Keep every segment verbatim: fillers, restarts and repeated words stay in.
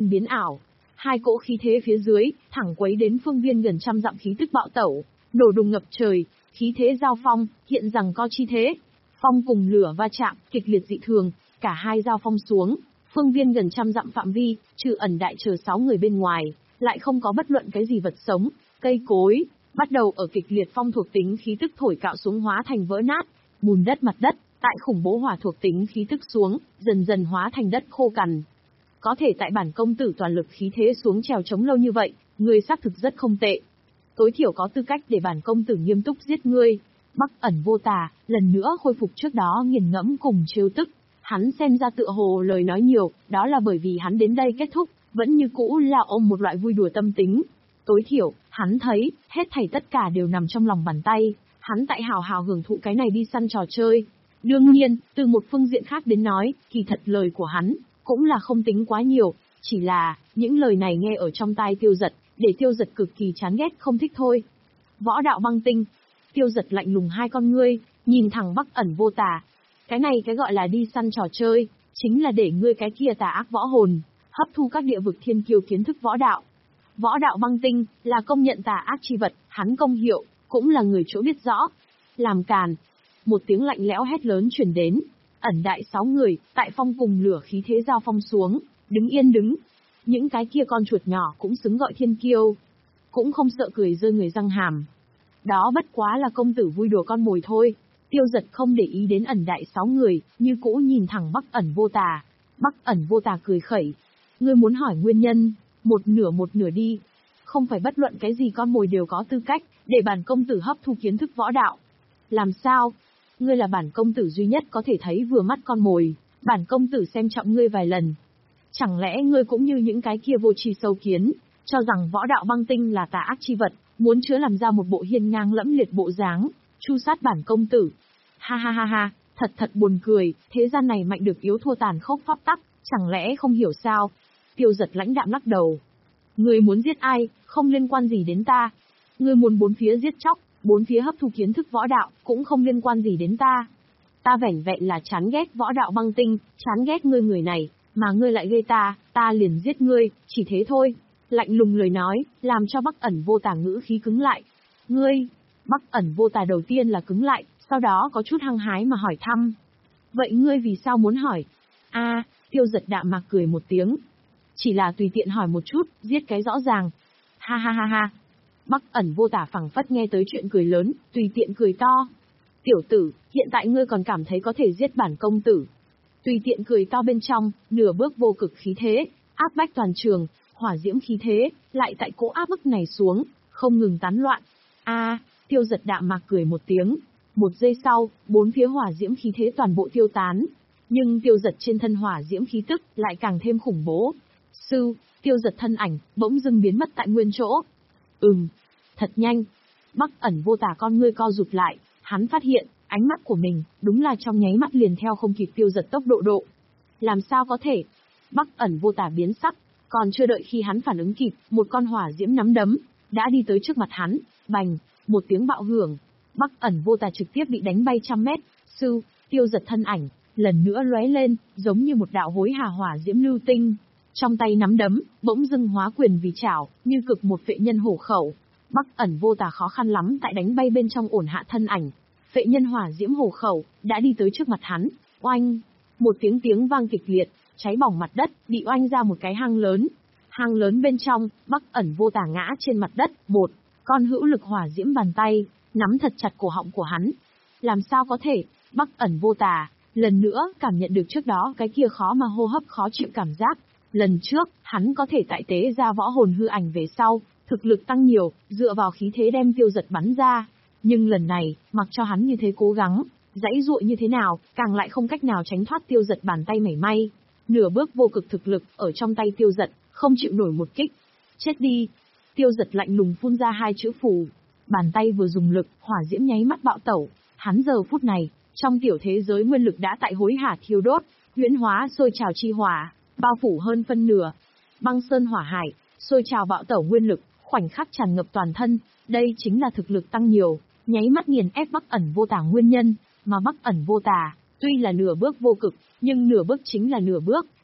biến ảo. Hai cỗ khí thế phía dưới, thẳng quấy đến phương viên gần trăm dặm khí tức bạo tẩu, nổ đùng ngập trời, khí thế giao phong, hiện rằng co chi thế. Phong cùng lửa va chạm, kịch liệt dị thường, cả hai giao phong xuống, phương viên gần trăm dặm phạm vi, trừ ẩn đại chờ sáu người bên ngoài, lại không có bất luận cái gì vật sống, cây cối, bắt đầu ở kịch liệt phong thuộc tính khí tức thổi cạo xuống hóa thành vỡ nát, bùn đất mặt đất, tại khủng bố hỏa thuộc tính khí tức xuống, dần dần hóa thành đất khô cằn. Có thể tại bản công tử toàn lực khí thế xuống trèo chống lâu như vậy, ngươi xác thực rất không tệ. Tối thiểu có tư cách để bản công tử nghiêm túc giết ngươi. Bắc ẩn vô tà, lần nữa khôi phục trước đó nghiền ngẫm cùng trêu tức. Hắn xem ra tựa hồ lời nói nhiều, đó là bởi vì hắn đến đây kết thúc, vẫn như cũ là ôm một loại vui đùa tâm tính. Tối thiểu, hắn thấy, hết thảy tất cả đều nằm trong lòng bàn tay, hắn tại hào hào hưởng thụ cái này đi săn trò chơi. Đương nhiên, từ một phương diện khác đến nói, kỳ thật lời của hắn, cũng là không tính quá nhiều, chỉ là, những lời này nghe ở trong tai Tiêu Dật, để Tiêu Dật cực kỳ chán ghét không thích thôi. Võ đạo băng tinh, Tiêu Dật lạnh lùng hai con ngươi, nhìn thẳng Bắc ẩn vô tà. Cái này cái gọi là đi săn trò chơi, chính là để ngươi cái kia tà ác võ hồn, hấp thu các địa vực thiên kiêu kiến thức võ đạo. Võ đạo băng tinh, là công nhận tà ác chi vật, hắn công hiệu, cũng là người chỗ biết rõ. Làm càn. Một tiếng lạnh lẽo hét lớn truyền đến. Ẩn đại sáu người, tại phong cùng lửa khí thế giao phong xuống, đứng yên đứng. Những cái kia con chuột nhỏ cũng xứng gọi thiên kiêu. Cũng không sợ cười rơi người răng hàm. Đó bất quá là công tử vui đùa con mồi thôi. Tiêu Dật không để ý đến ẩn đại sáu người, như cũ nhìn thẳng Bắc ẩn vô tà. Bắc ẩn vô tà cười khẩy. Ngươi muốn hỏi nguyên nhân, một nửa một nửa đi. Không phải bất luận cái gì con mồi đều có tư cách, để bản công tử hấp thu kiến thức võ đạo. Làm sao? Ngươi là bản công tử duy nhất có thể thấy vừa mắt con mồi, bản công tử xem trọng ngươi vài lần. Chẳng lẽ ngươi cũng như những cái kia vô tri sâu kiến, cho rằng võ đạo băng tinh là tà ác chi vật, muốn chứa làm ra một bộ hiên ngang lẫm liệt bộ dáng, chu sát bản công tử. Ha ha ha ha, thật thật buồn cười, thế gian này mạnh được yếu thua tàn khốc pháp tắc, chẳng lẽ không hiểu sao? Tiêu Dật lãnh đạm lắc đầu. Ngươi muốn giết ai, không liên quan gì đến ta. Ngươi muốn bốn phía giết chóc, bốn phía hấp thu kiến thức võ đạo, cũng không liên quan gì đến ta. Ta vẻn vẹn là chán ghét võ đạo băng tinh, chán ghét ngươi người này, mà ngươi lại gây ta, ta liền giết ngươi, chỉ thế thôi. Lạnh lùng lời nói, làm cho Bắc ẩn vô tà ngữ khí cứng lại. Ngươi, Bắc ẩn vô tà đầu tiên là cứng lại, sau đó có chút hăng hái mà hỏi thăm. Vậy ngươi vì sao muốn hỏi? A, Tiêu Dật đạm mạc cười một tiếng. Chỉ là tùy tiện hỏi một chút, giết cái rõ ràng. Ha ha ha ha. Bắc ẩn vô tà phẳng phất nghe tới chuyện cười lớn, tùy tiện cười to. Tiểu tử, hiện tại ngươi còn cảm thấy có thể giết bản công tử. Tùy tiện cười to bên trong, nửa bước vô cực khí thế, áp bách toàn trường, hỏa diễm khí thế, lại tại cỗ áp bức này xuống, không ngừng tán loạn. A, Tiêu Dật đạm mạc cười một tiếng. Một giây sau, bốn phía hỏa diễm khí thế toàn bộ tiêu tán. Nhưng Tiêu Dật trên thân hỏa diễm khí tức lại càng thêm khủng bố. Sư, Tiêu Dật thân ảnh, bỗng dưng biến mất tại nguyên chỗ. Ừm, thật nhanh. Bắc ẩn vô tà con ngươi co rụt lại, hắn phát hiện, ánh mắt của mình, đúng là trong nháy mắt liền theo không kịp Tiêu Dật tốc độ độ. Làm sao có thể? Bắc ẩn vô tà biến sắc, còn chưa đợi khi hắn phản ứng kịp, một con hỏa diễm nắm đấm, đã đi tới trước mặt hắn, bành, một tiếng bạo hưởng. Bắc ẩn vô tà trực tiếp bị đánh bay trăm mét, sư, Tiêu Dật thân ảnh, lần nữa lóe lên, giống như một đạo hối hà hỏa diễm lưu tinh. Trong tay nắm đấm, bỗng dưng hóa quyền vì chảo, như cực một phệ nhân hổ khẩu. Bắc ẩn vô tà khó khăn lắm tại đánh bay bên trong ổn hạ thân ảnh. Phệ nhân hỏa diễm hổ khẩu, đã đi tới trước mặt hắn, oanh. Một tiếng tiếng vang kịch liệt, cháy bỏng mặt đất, bị oanh ra một cái hang lớn. Hang lớn bên trong, Bắc ẩn vô tà ngã trên mặt đất, một con hữu lực hỏa diễm bàn tay, nắm thật chặt cổ họng của hắn. Làm sao có thể? Bắc ẩn vô tà, lần nữa cảm nhận được trước đó cái kia khó mà hô hấp khó chịu cảm giác. Lần trước, hắn có thể tại tế ra võ hồn hư ảnh về sau, thực lực tăng nhiều, dựa vào khí thế đem Tiêu Dật bắn ra. Nhưng lần này, mặc cho hắn như thế cố gắng, dãy dụa như thế nào, càng lại không cách nào tránh thoát Tiêu Dật bàn tay mảy may. Nửa bước vô cực thực lực, ở trong tay Tiêu Dật, không chịu nổi một kích. Chết đi! Tiêu Dật lạnh lùng phun ra hai chữ phù. Bàn tay vừa dùng lực, hỏa diễm nháy mắt bạo tẩu. Hắn giờ phút này, trong tiểu thế giới nguyên lực đã tại hối hả thiêu đốt, huyễn hóa sôi trào chi hỏa, bao phủ hơn phân nửa. Băng sơn hỏa hải, sôi trào bạo tẩu nguyên lực, khoảnh khắc tràn ngập toàn thân. Đây chính là thực lực tăng nhiều, nháy mắt nghiền ép Bắc ẩn vô tà nguyên nhân. Mà Bắc ẩn vô tà, tuy là nửa bước vô cực, nhưng nửa bước chính là nửa bước,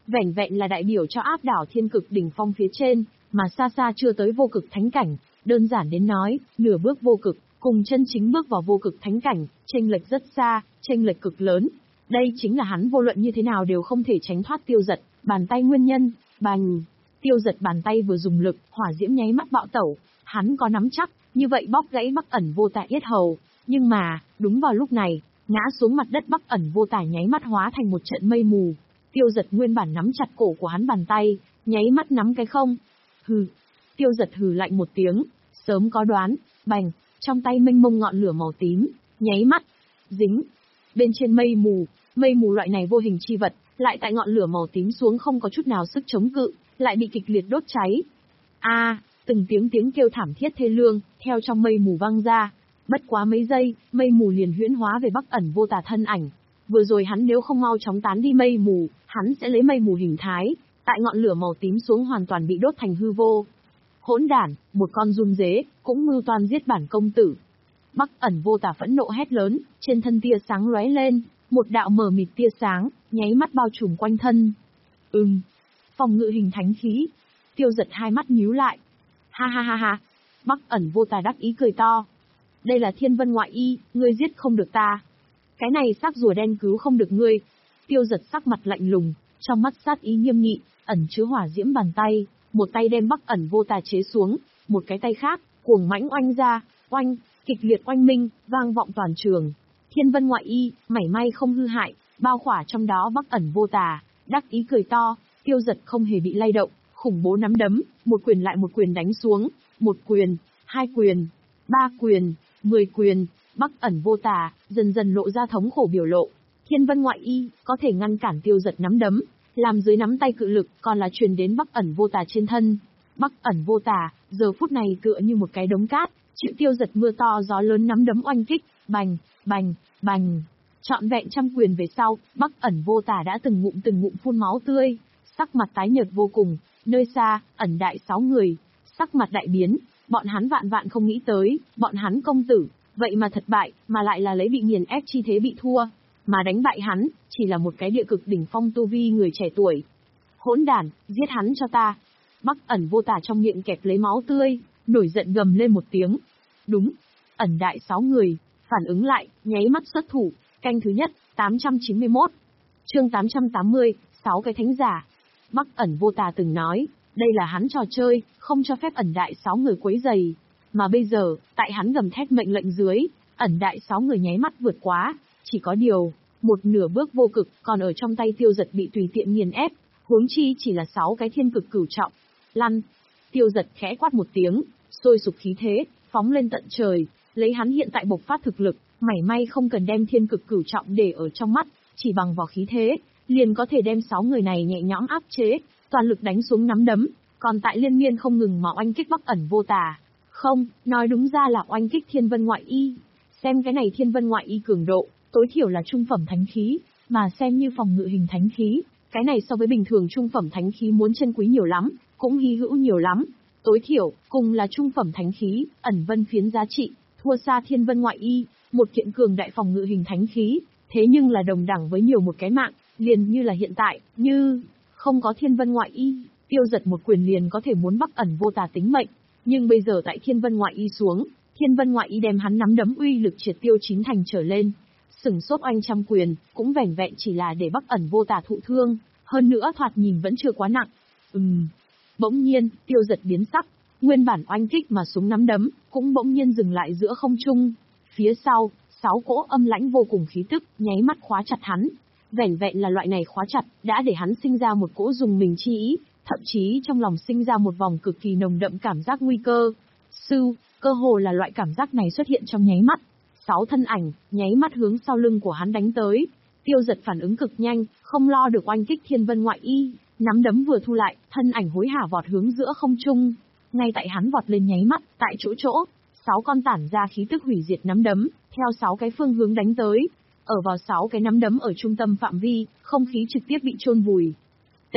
vẻn vẹn là đại biểu cho áp đảo thiên cực đỉnh phong phía trên, mà xa xa chưa tới vô cực thánh cảnh, đơn giản đến nói, nửa bước vô cực, cùng chân chính bước vào vô cực thánh cảnh, chênh lệch rất xa, chênh lệch cực lớn. Đây chính là hắn vô luận như thế nào đều không thể tránh thoát Tiêu Dật, bàn tay nguyên nhân. Bành! Tiêu Dật bàn tay vừa dùng lực, hỏa diễm nháy mắt bạo tẩu, hắn có nắm chắc, như vậy bóc gãy Bắc Ẩn Vô Tà yết hầu, nhưng mà, đúng vào lúc này, ngã xuống mặt đất Bắc Ẩn Vô Tà nháy mắt hóa thành một trận mây mù. Tiêu Dật nguyên bản nắm chặt cổ của hắn bàn tay, nháy mắt nắm cái không. Hừ. Tiêu Dật hừ lạnh một tiếng, sớm có đoán, bành, trong tay mênh mông ngọn lửa màu tím, nháy mắt, dính. Bên trên mây mù, mây mù loại này vô hình chi vật, lại tại ngọn lửa màu tím xuống không có chút nào sức chống cự, lại bị kịch liệt đốt cháy. A, à, từng tiếng tiếng kêu thảm thiết thê lương, theo trong mây mù vang ra. Bất quá mấy giây, mây mù liền huyễn hóa về Bắc Ẩn Vô Tà thân ảnh. Vừa rồi hắn nếu không mau chóng tán đi mây mù, hắn sẽ lấy mây mù hình thái, tại ngọn lửa màu tím xuống hoàn toàn bị đốt thành hư vô. Hỗn đản, một con run dế, cũng mưu toan giết bản công tử. Bắc Ẩn Vô Tà phẫn nộ hét lớn, trên thân tia sáng lóe lên, một đạo mờ mịt tia sáng, nháy mắt bao trùm quanh thân. Ừm, phòng ngự hình thánh khí. Tiêu Dật hai mắt nhíu lại. Ha ha ha ha, Bắc Ẩn Vô Tà đắc ý cười to. Đây là Thiên Vân Ngoại Y, ngươi giết không được ta. Cái này xác rùa đen cứu không được ngươi. Tiêu Dật sắc mặt lạnh lùng, trong mắt sát ý nghiêm nghị, ẩn chứa hỏa diễm bàn tay, một tay đem Bắc Ẩn Vô Tà chế xuống, một cái tay khác, cuồng mãnh oanh ra, oanh, kịch liệt oanh minh, vang vọng toàn trường. Thiên Vân Ngoại Y, mảy may không hư hại, bao khỏa trong đó Bắc Ẩn Vô Tà, đắc ý cười to. Tiêu Dật không hề bị lay động, khủng bố nắm đấm, một quyền lại một quyền đánh xuống, một quyền, hai quyền, ba quyền, mười quyền. Bắc Ẩn Vô Tà dần dần lộ ra thống khổ biểu lộ. Thiên Vân Ngoại Y có thể ngăn cản Tiêu Dật nắm đấm, làm dưới nắm tay cự lực, còn là truyền đến Bắc Ẩn Vô Tà trên thân. Bắc Ẩn Vô Tà giờ phút này tựa như một cái đống cát, chịu Tiêu Dật mưa to gió lớn nắm đấm oanh kích, bành, bành, bành. Trọn vẹn trăm quyền về sau, Bắc Ẩn Vô Tà đã từng ngụm từng ngụm phun máu tươi, sắc mặt tái nhợt vô cùng. Nơi xa, ẩn đại sáu người, sắc mặt đại biến, bọn hắn vạn vạn không nghĩ tới, bọn hắn công tử, vậy mà thật bại, mà lại là lấy bị nghiền ép chi thế bị thua, mà đánh bại hắn, chỉ là một cái địa cực đỉnh phong tu vi người trẻ tuổi. Hỗn đản, giết hắn cho ta. Bắc Ẩn Vô Tà trong miệng kẹp lấy máu tươi, nổi giận gầm lên một tiếng. Đúng, ẩn đại sáu người, phản ứng lại, nháy mắt xuất thủ, canh thứ nhất, tám trăm chín mươi mốt. Chương tám trăm tám mươi, sáu cái thánh giả. Bắc Ẩn Vô Tà từng nói, đây là hắn trò chơi, không cho phép ẩn đại sáu người quấy rầy. Mà bây giờ, tại hắn gầm thét mệnh lệnh dưới, ẩn đại sáu người nháy mắt vượt quá, chỉ có điều, một nửa bước vô cực, còn ở trong tay Tiêu Dật bị tùy tiện nghiền ép, huống chi chỉ là sáu cái thiên cực cửu trọng. Lăn! Tiêu Dật khẽ quát một tiếng, sôi sục khí thế, phóng lên tận trời, lấy hắn hiện tại bộc phát thực lực, mảy may không cần đem thiên cực cửu trọng để ở trong mắt, chỉ bằng vào khí thế, liền có thể đem sáu người này nhẹ nhõm áp chế, toàn lực đánh xuống nắm đấm, còn tại liên miên không ngừng mà oanh kích Bắc Ẩn Vô Tà. Không, nói đúng ra là oanh kích Thiên Vân Ngoại Y. Xem cái này Thiên Vân Ngoại Y cường độ, tối thiểu là trung phẩm thánh khí, mà xem như phòng ngự hình thánh khí, cái này so với bình thường trung phẩm thánh khí muốn chân quý nhiều lắm, cũng hy hữu nhiều lắm. Tối thiểu, cùng là trung phẩm thánh khí, ẩn vân phiến giá trị, thua xa Thiên Vân Ngoại Y, một kiện cường đại phòng ngự hình thánh khí, thế nhưng là đồng đẳng với nhiều một cái mạng, liền như là hiện tại, như không có Thiên Vân Ngoại Y, Tiêu Dật một quyền liền có thể muốn Bắc Ẩn Vô Tà tính mệnh. Nhưng bây giờ tại Thiên Vân Ngoại Y xuống, Thiên Vân Ngoại Y đem hắn nắm đấm uy lực triệt tiêu chín thành trở lên. Sừng sốt oanh trăm quyền, cũng vẻn vẹn chỉ là để Bắc Ẩn Vô Tà thụ thương, hơn nữa thoạt nhìn vẫn chưa quá nặng. Ừm. Bỗng nhiên, Tiêu Dật biến sắc, nguyên bản oanh kích mà súng nắm đấm, cũng bỗng nhiên dừng lại giữa không trung. Phía sau, sáu cỗ âm lãnh vô cùng khí tức, nháy mắt khóa chặt hắn. Vẻn vẹn là loại này khóa chặt, đã để hắn sinh ra một cỗ dùng mình chi ý, thậm chí trong lòng sinh ra một vòng cực kỳ nồng đậm cảm giác nguy cơ. Sưu, cơ hồ là loại cảm giác này xuất hiện trong nháy mắt. Sáu thân ảnh, nháy mắt hướng sau lưng của hắn đánh tới. Tiêu Dật phản ứng cực nhanh, không lo được oanh kích Thiên Vân Ngoại Y, nắm đấm vừa thu lại, thân ảnh hối hả vọt hướng giữa không trung. Ngay tại hắn vọt lên nháy mắt, tại chỗ chỗ, sáu con tản ra khí tức hủy diệt nắm đấm, theo sáu cái phương hướng đánh tới. Ở vào sáu cái nắm đấm ở trung tâm phạm vi, không khí trực tiếp bị chôn vùi. T.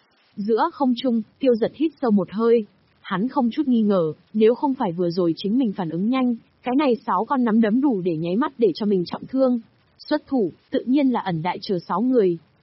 Giữa không trung, Tiêu Dật hít sâu một hơi. Hắn không chút nghi ngờ, nếu không phải vừa rồi chính mình phản ứng nhanh, cái này sáu con nắm đấm đủ để nháy mắt để cho mình trọng thương. Xuất thủ, tự nhiên là ẩn đại chờ sáu người.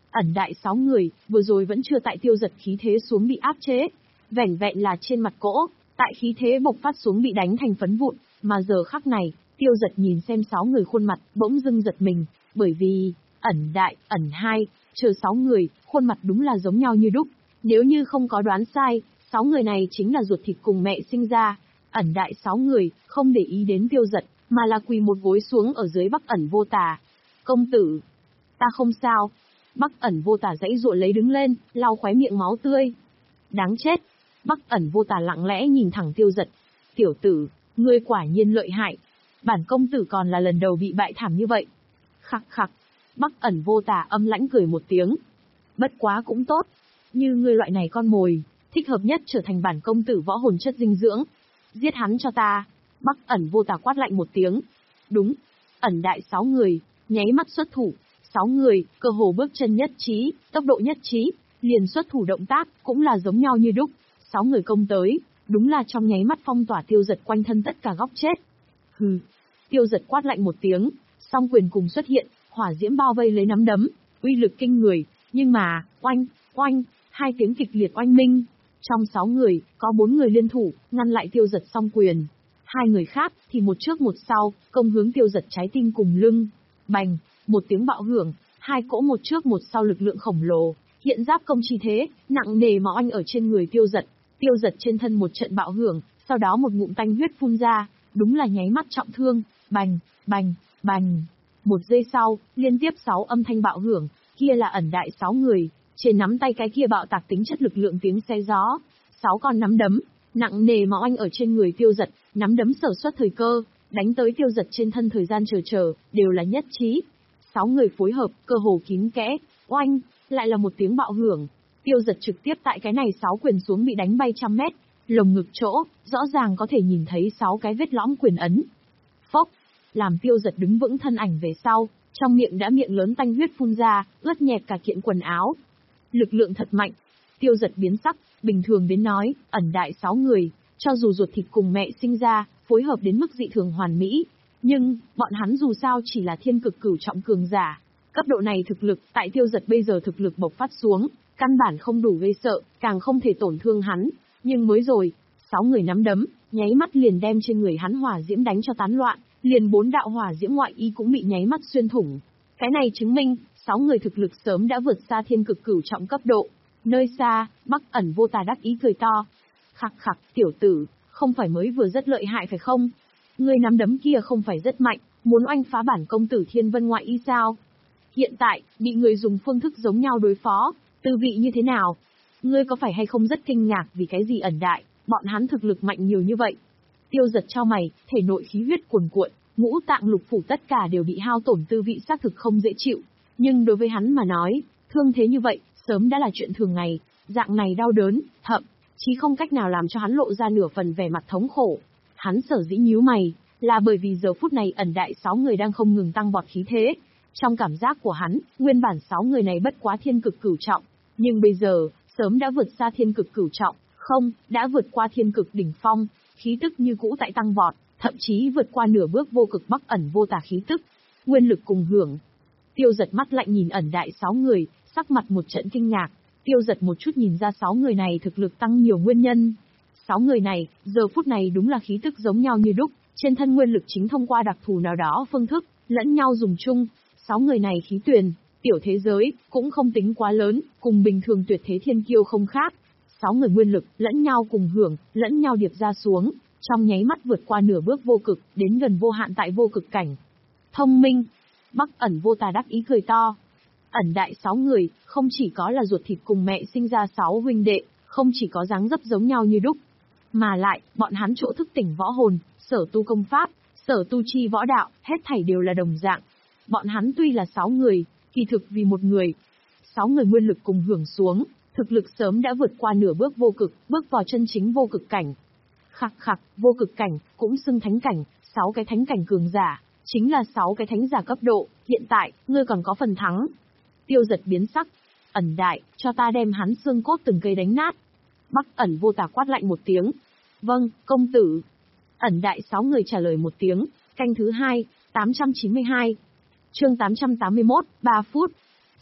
Ẩn đại sáu người, vừa rồi vẫn chưa tại Tiêu Giật khí thế xuống bị áp chế. Vẻn vẹn là trên mặt cỗ, tại khí thế bộc phát xuống bị đánh thành phấn vụn, mà giờ khắc này, Tiêu Giật nhìn xem sáu người khuôn mặt, bỗng dưng giật mình, bởi vì, ẩn đại, ẩn hai, chờ sáu người, khuôn mặt đúng là giống nhau như đúc. Nếu như không có đoán sai, sáu người này chính là ruột thịt cùng mẹ sinh ra. Ẩn đại sáu người, không để ý đến Tiêu Giật, mà là quỳ một gối xuống ở dưới Bắc Ẩn Vô Tà. Công tử, ta không sao. Bắc Ẩn Vô Tà dãy dụa lấy đứng lên, lau khóe miệng máu tươi. Đáng chết. Bắc Ẩn Vô Tà lặng lẽ nhìn thẳng Tiêu Giật. Tiểu tử, ngươi quả nhiên lợi hại. Bản công tử còn là lần đầu bị bại thảm như vậy. Khặc khặc. Bắc Ẩn Vô Tà âm lãnh cười một tiếng. Bất quá cũng tốt. Như ngươi loại này con mồi, thích hợp nhất trở thành bản công tử võ hồn chất dinh dưỡng. Giết hắn cho ta. Bắc Ẩn Vô Tà quát lạnh một tiếng. Đúng. Ẩn đại sáu người, nháy mắt xuất thủ. Sáu người, cơ hồ bước chân nhất trí, tốc độ nhất trí, liền xuất thủ động tác, cũng là giống nhau như đúc. Sáu người công tới, đúng là trong nháy mắt phong tỏa Tiêu Giật quanh thân tất cả góc chết. Hừ. Tiêu Giật quát lạnh một tiếng, song quyền cùng xuất hiện, hỏa diễm bao vây lấy nắm đấm, uy lực kinh người, nhưng mà, oanh, oanh, hai tiếng kịch liệt oanh minh. Trong sáu người, có bốn người liên thủ, ngăn lại Tiêu Giật song quyền. Hai người khác, thì một trước một sau, công hướng Tiêu Giật trái tim cùng lưng. Bành, một tiếng bạo hưởng, hai cỗ một trước một sau lực lượng khổng lồ, hiện giáp công chi thế, nặng nề mà oanh ở trên người Tiêu Giật. Tiêu Giật trên thân một trận bạo hưởng, sau đó một ngụm tanh huyết phun ra, đúng là nháy mắt trọng thương, bành, bành, bành. Một giây sau, liên tiếp sáu âm thanh bạo hưởng, kia là ẩn đại sáu người, trên nắm tay cái kia bạo tạc tính chất lực lượng tiếng xe gió. Sáu con nắm đấm, nặng nề mà oanh ở trên người Tiêu Giật, nắm đấm sở xuất thời cơ, đánh tới Tiêu Giật trên thân thời gian chờ chờ, đều là nhất trí. Sáu người phối hợp, cơ hồ kín kẽ, oanh, lại là một tiếng bạo hưởng. Tiêu Giật trực tiếp tại cái này sáu quyền xuống bị đánh bay trăm mét, lồng ngực chỗ, rõ ràng có thể nhìn thấy sáu cái vết lõm quyền ấn. Phốc, làm Tiêu Giật đứng vững thân ảnh về sau, trong miệng đã miệng lớn tanh huyết phun ra, ướt nhẹp cả kiện quần áo. Lực lượng thật mạnh. Tiêu Giật biến sắc, bình thường đến nói, ẩn đại sáu người, cho dù ruột thịt cùng mẹ sinh ra, phối hợp đến mức dị thường hoàn mỹ, nhưng, bọn hắn dù sao chỉ là thiên cực cửu trọng cường giả. Cấp độ này thực lực, tại Tiêu Giật bây giờ thực lực bộc phát xuống, căn bản không đủ gây sợ, càng không thể tổn thương hắn. Nhưng mới rồi, sáu người nắm đấm, nháy mắt liền đem trên người hắn hỏa diễm đánh cho tán loạn, liền bốn đạo hỏa diễm ngoại y cũng bị nháy mắt xuyên thủng. Cái này chứng minh, sáu người thực lực sớm đã vượt xa thiên cực cửu trọng cấp độ. Nơi xa, Bắc Ẩn Vô Tà đắc ý cười to. Khặc khặc, tiểu tử, không phải mới vừa rất lợi hại phải không? Ngươi nắm đấm kia không phải rất mạnh, muốn oanh phá bản công tử Thiên Vân ngoại y sao? Hiện tại, bị người dùng phương thức giống nhau đối phó, tư vị như thế nào? Ngươi có phải hay không rất kinh ngạc vì cái gì ẩn đại, bọn hắn thực lực mạnh nhiều như vậy? Tiêu Giật cho mày, thể nội khí huyết cuồn cuộn, ngũ tạng lục phủ tất cả đều bị hao tổn, tư vị xác thực không dễ chịu. Nhưng đối với hắn mà nói, thương thế như vậy, sớm đã là chuyện thường ngày, dạng này đau đớn, thậm chí không cách nào làm cho hắn lộ ra nửa phần vẻ mặt thống khổ. Hắn sở dĩ nhíu mày, là bởi vì giờ phút này ẩn đại sáu người đang không ngừng tăng vọt khí thế. Trong cảm giác của hắn, nguyên bản sáu người này bất quá thiên cực cửu trọng, nhưng bây giờ, sớm đã vượt xa thiên cực cửu trọng, không, đã vượt qua thiên cực đỉnh phong, khí tức như cũ tại tăng vọt, thậm chí vượt qua nửa bước vô cực Bắc Ẩn Vô Tà khí tức. Nguyên lực cùng hưởng. Tiêu Giật mắt lạnh nhìn ẩn đại sáu người, sắc mặt một trận kinh ngạc. Tiêu Giật một chút nhìn ra sáu người này thực lực tăng nhiều nguyên nhân. Sáu người này, giờ phút này đúng là khí tức giống nhau như đúc, trên thân nguyên lực chính thông qua đặc thù nào đó phương thức, lẫn nhau dùng chung. Sáu người này khí tuyền, tiểu thế giới, cũng không tính quá lớn, cùng bình thường tuyệt thế thiên kiêu không khác. Sáu người nguyên lực, lẫn nhau cùng hưởng, lẫn nhau điệp ra xuống, trong nháy mắt vượt qua nửa bước vô cực, đến gần vô hạn tại vô cực cảnh. Thông minh. Bắc Ẩn Vô Tà đắc ý cười to. Ẩn đại sáu người, không chỉ có là ruột thịt cùng mẹ sinh ra sáu huynh đệ, không chỉ có dáng dấp giống nhau như đúc, mà lại, bọn hắn chỗ thức tỉnh võ hồn, sở tu công pháp, sở tu chi võ đạo, hết thảy đều là đồng dạng. Bọn hắn tuy là sáu người, kỳ thực vì một người. Sáu người nguyên lực cùng hưởng xuống, thực lực sớm đã vượt qua nửa bước vô cực, bước vào chân chính vô cực cảnh. Khặc khặc, vô cực cảnh, cũng xưng thánh cảnh, sáu cái thánh cảnh cường giả, chính là sáu cái thánh giả cấp độ, hiện tại, ngươi còn có phần thắng. Tiêu Giật biến sắc. Ẩn đại, cho ta đem hắn xương cốt từng cây đánh nát. Bắc Ẩn Vô Tà quát lạnh một tiếng. Vâng, công tử. Ẩn đại sáu người trả lời một tiếng. Canh thứ hai, tám trăm chín mươi hai. Chương tám trăm tám mươi mốt, ba phút.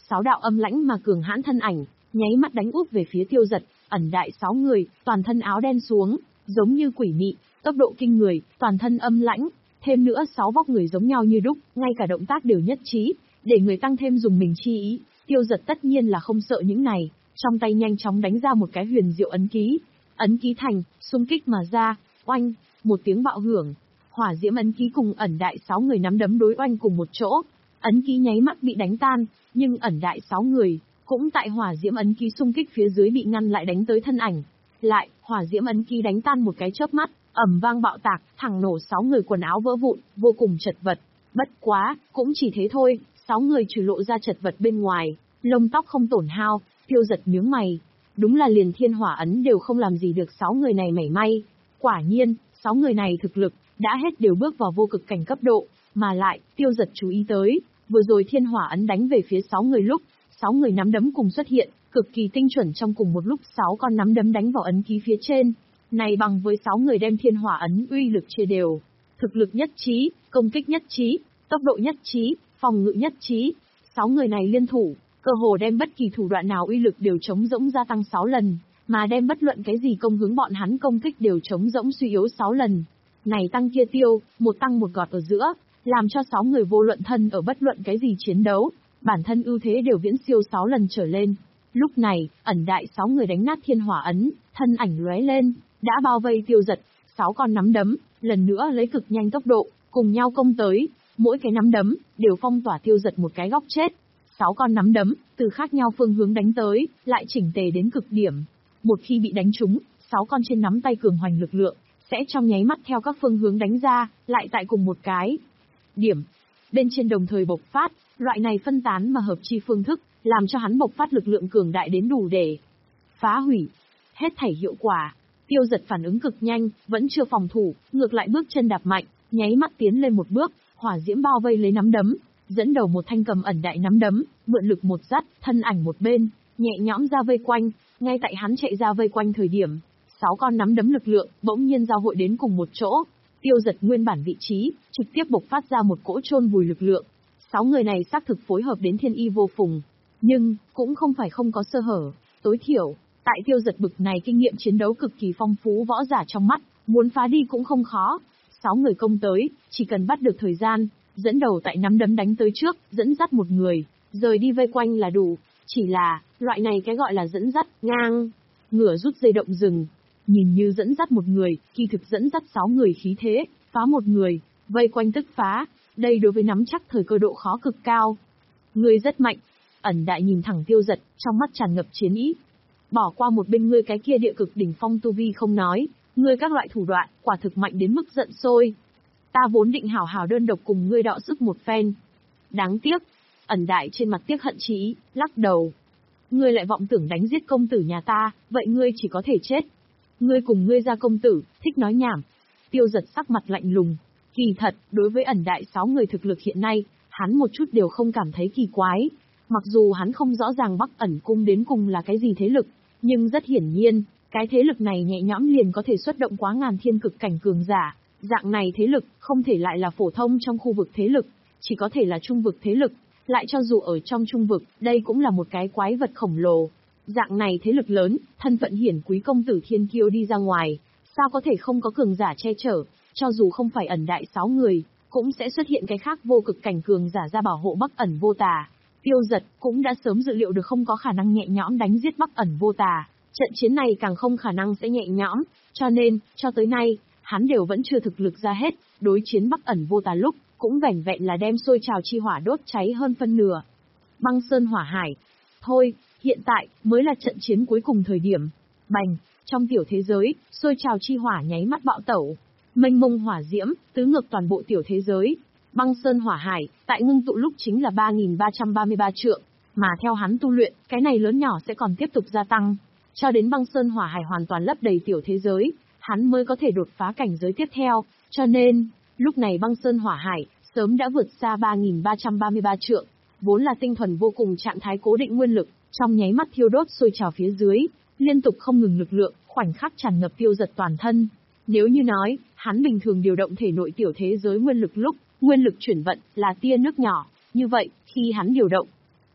Sáu đạo âm lãnh mà cường hãn thân ảnh, nháy mắt đánh úp về phía Tiêu Dật, ẩn đại sáu người, toàn thân áo đen xuống, giống như quỷ mị, tốc độ kinh người, toàn thân âm lãnh, thêm nữa sáu vóc người giống nhau như đúc, ngay cả động tác đều nhất trí, để người tăng thêm dùng mình chi ý. Tiêu Dật tất nhiên là không sợ những này, trong tay nhanh chóng đánh ra một cái huyền diệu ấn ký. Ấn ký thành, xung kích mà ra, oanh, một tiếng bạo hưởng, hỏa diễm ấn ký cùng ẩn đại sáu người nắm đấm đối oanh cùng một chỗ. Ấn ký nháy mắt bị đánh tan, nhưng ẩn đại sáu người, cũng tại hỏa diễm ấn ký xung kích phía dưới bị ngăn lại đánh tới thân ảnh. Lại, hỏa diễm ấn ký đánh tan một cái chớp mắt, ầm vang bạo tạc, thẳng nổ sáu người quần áo vỡ vụn, vô cùng chật vật. Bất quá, cũng chỉ thế thôi, sáu người trừ lộ ra chật vật bên ngoài, lông tóc không tổn hao. Tiêu Dật nhướng mày, đúng là liền thiên hỏa ấn đều không làm gì được sáu người này mảy may. Quả nhiên, sáu người này thực lực đã hết đều bước vào vô cực cảnh cấp độ, mà lại, Tiêu Dật chú ý tới, vừa rồi thiên hỏa ấn đánh về phía sáu người lúc, sáu người nắm đấm cùng xuất hiện, cực kỳ tinh chuẩn trong cùng một lúc sáu con nắm đấm đánh vào ấn ký phía trên. Này bằng với sáu người đem thiên hỏa ấn uy lực chia đều, thực lực nhất trí, công kích nhất trí, tốc độ nhất trí, phòng ngự nhất trí. Sáu người này liên thủ, cơ hồ đem bất kỳ thủ đoạn nào uy lực đều chống rỗng gia tăng sáu lần, mà đem bất luận cái gì công hướng bọn hắn công kích đều chống rỗng suy yếu sáu lần. Này tăng kia tiêu, một tăng một gọt ở giữa, làm cho sáu người vô luận thân ở bất luận cái gì chiến đấu, bản thân ưu thế đều viễn siêu sáu lần trở lên. Lúc này, ẩn đại sáu người đánh nát thiên hỏa ấn, thân ảnh lóe lên, đã bao vây Tiêu Dật, sáu con nắm đấm, lần nữa lấy cực nhanh tốc độ, cùng nhau công tới, mỗi cái nắm đấm đều phong tỏa Tiêu Dật một cái góc chết. Sáu con nắm đấm, từ khác nhau phương hướng đánh tới, lại chỉnh tề đến cực điểm. Một khi bị đánh trúng, sáu con trên nắm tay cường hoành lực lượng, sẽ trong nháy mắt theo các phương hướng đánh ra, lại tại cùng một cái điểm. Bên trên đồng thời bộc phát, loại này phân tán mà hợp chi phương thức, làm cho hắn bộc phát lực lượng cường đại đến đủ để phá hủy. Hết thảy hiệu quả, Tiêu Dật phản ứng cực nhanh, vẫn chưa phòng thủ, ngược lại bước chân đạp mạnh, nháy mắt tiến lên một bước, hỏa diễm bao vây lấy nắm đấm, dẫn đầu một thanh cầm ẩn đại nắm đấm, mượn lực một dắt, thân ảnh một bên, nhẹ nhõm ra vây quanh. Ngay tại hắn chạy ra vây quanh thời điểm, sáu con nắm đấm lực lượng bỗng nhiên giao hội đến cùng một chỗ. Tiêu Dật nguyên bản vị trí, trực tiếp bộc phát ra một cỗ chôn vùi lực lượng. Sáu người này xác thực phối hợp đến thiên y vô phùng, nhưng cũng không phải không có sơ hở. Tối thiểu, tại Tiêu Dật bực này kinh nghiệm chiến đấu cực kỳ phong phú võ giả trong mắt, muốn phá đi cũng không khó. Sáu người công tới, chỉ cần bắt được thời gian, dẫn đầu tại nắm đấm đánh tới trước, dẫn dắt một người, rời đi vây quanh là đủ. Chỉ là, loại này cái gọi là dẫn dắt, ngang, ngửa rút dây động rừng. Nhìn như dẫn dắt một người, kỳ thực dẫn dắt sáu người khí thế, phá một người, vây quanh tức phá. Đây đối với nắm chắc thời cơ độ khó cực cao. Ngươi rất mạnh. Ẩn đại nhìn thẳng Tiêu Dật, trong mắt tràn ngập chiến ý. Bỏ qua một bên ngươi cái kia địa cực đỉnh phong tu vi không nói, ngươi các loại thủ đoạn, quả thực mạnh đến mức giận sôi. Ta vốn định hảo hảo đơn độc cùng ngươi đọ sức một phen. Đáng tiếc. Ẩn đại trên mặt tiếc hận chí, lắc đầu. Ngươi lại vọng tưởng đánh giết công tử nhà ta, vậy ngươi chỉ có thể chết. Ngươi cùng ngươi gia công tử, thích nói nhảm. Tiêu Dật sắc mặt lạnh lùng. Kỳ thật, đối với ẩn đại sáu người thực lực hiện nay, hắn một chút đều không cảm thấy kỳ quái. Mặc dù hắn không rõ ràng Bắc ẩn cung đến cùng là cái gì thế lực, nhưng rất hiển nhiên, cái thế lực này nhẹ nhõm liền có thể xuất động quá ngàn thiên cực cảnh cường giả. Dạng này thế lực, không thể lại là phổ thông trong khu vực thế lực, chỉ có thể là trung vực thế lực. Lại cho dù ở trong trung vực, đây cũng là một cái quái vật khổng lồ. Dạng này thế lực lớn, thân phận hiển quý công tử thiên kiêu đi ra ngoài, sao có thể không có cường giả che chở, cho dù không phải ẩn đại sáu người, cũng sẽ xuất hiện cái khác vô cực cảnh cường giả ra bảo hộ Bắc ẩn vô tà. Tiêu Dật cũng đã sớm dự liệu được không có khả năng nhẹ nhõm đánh giết Bắc ẩn vô tà, trận chiến này càng không khả năng sẽ nhẹ nhõm, cho nên, cho tới nay, hắn đều vẫn chưa thực lực ra hết, đối chiến Bắc ẩn vô tà lúc, cũng vẻn vẹn là đem sôi trào chi hỏa đốt cháy hơn phân nửa. Băng sơn hỏa hải. Thôi, hiện tại, mới là trận chiến cuối cùng thời điểm. Bành, trong tiểu thế giới, sôi trào chi hỏa nháy mắt bạo tẩu. Mênh mông hỏa diễm, tứ ngược toàn bộ tiểu thế giới. Băng sơn hỏa hải, tại ngưng tụ lúc chính là ba nghìn ba trăm ba mươi ba trượng, mà theo hắn tu luyện, cái này lớn nhỏ sẽ còn tiếp tục gia tăng. Cho đến băng sơn hỏa hải hoàn toàn lấp đầy tiểu thế giới, hắn mới có thể đột phá cảnh giới tiếp theo, cho nên, lúc này băng sơn hỏa hải, sớm đã vượt xa ba nghìn ba trăm ba mươi ba trượng, vốn là tinh thuần vô cùng trạng thái cố định nguyên lực, trong nháy mắt thiêu đốt sôi trào phía dưới, liên tục không ngừng lực lượng, khoảnh khắc tràn ngập Tiêu Dật toàn thân. Nếu như nói, hắn bình thường điều động thể nội tiểu thế giới nguyên lực lúc, nguyên lực chuyển vận là tia nước nhỏ, như vậy, khi hắn điều động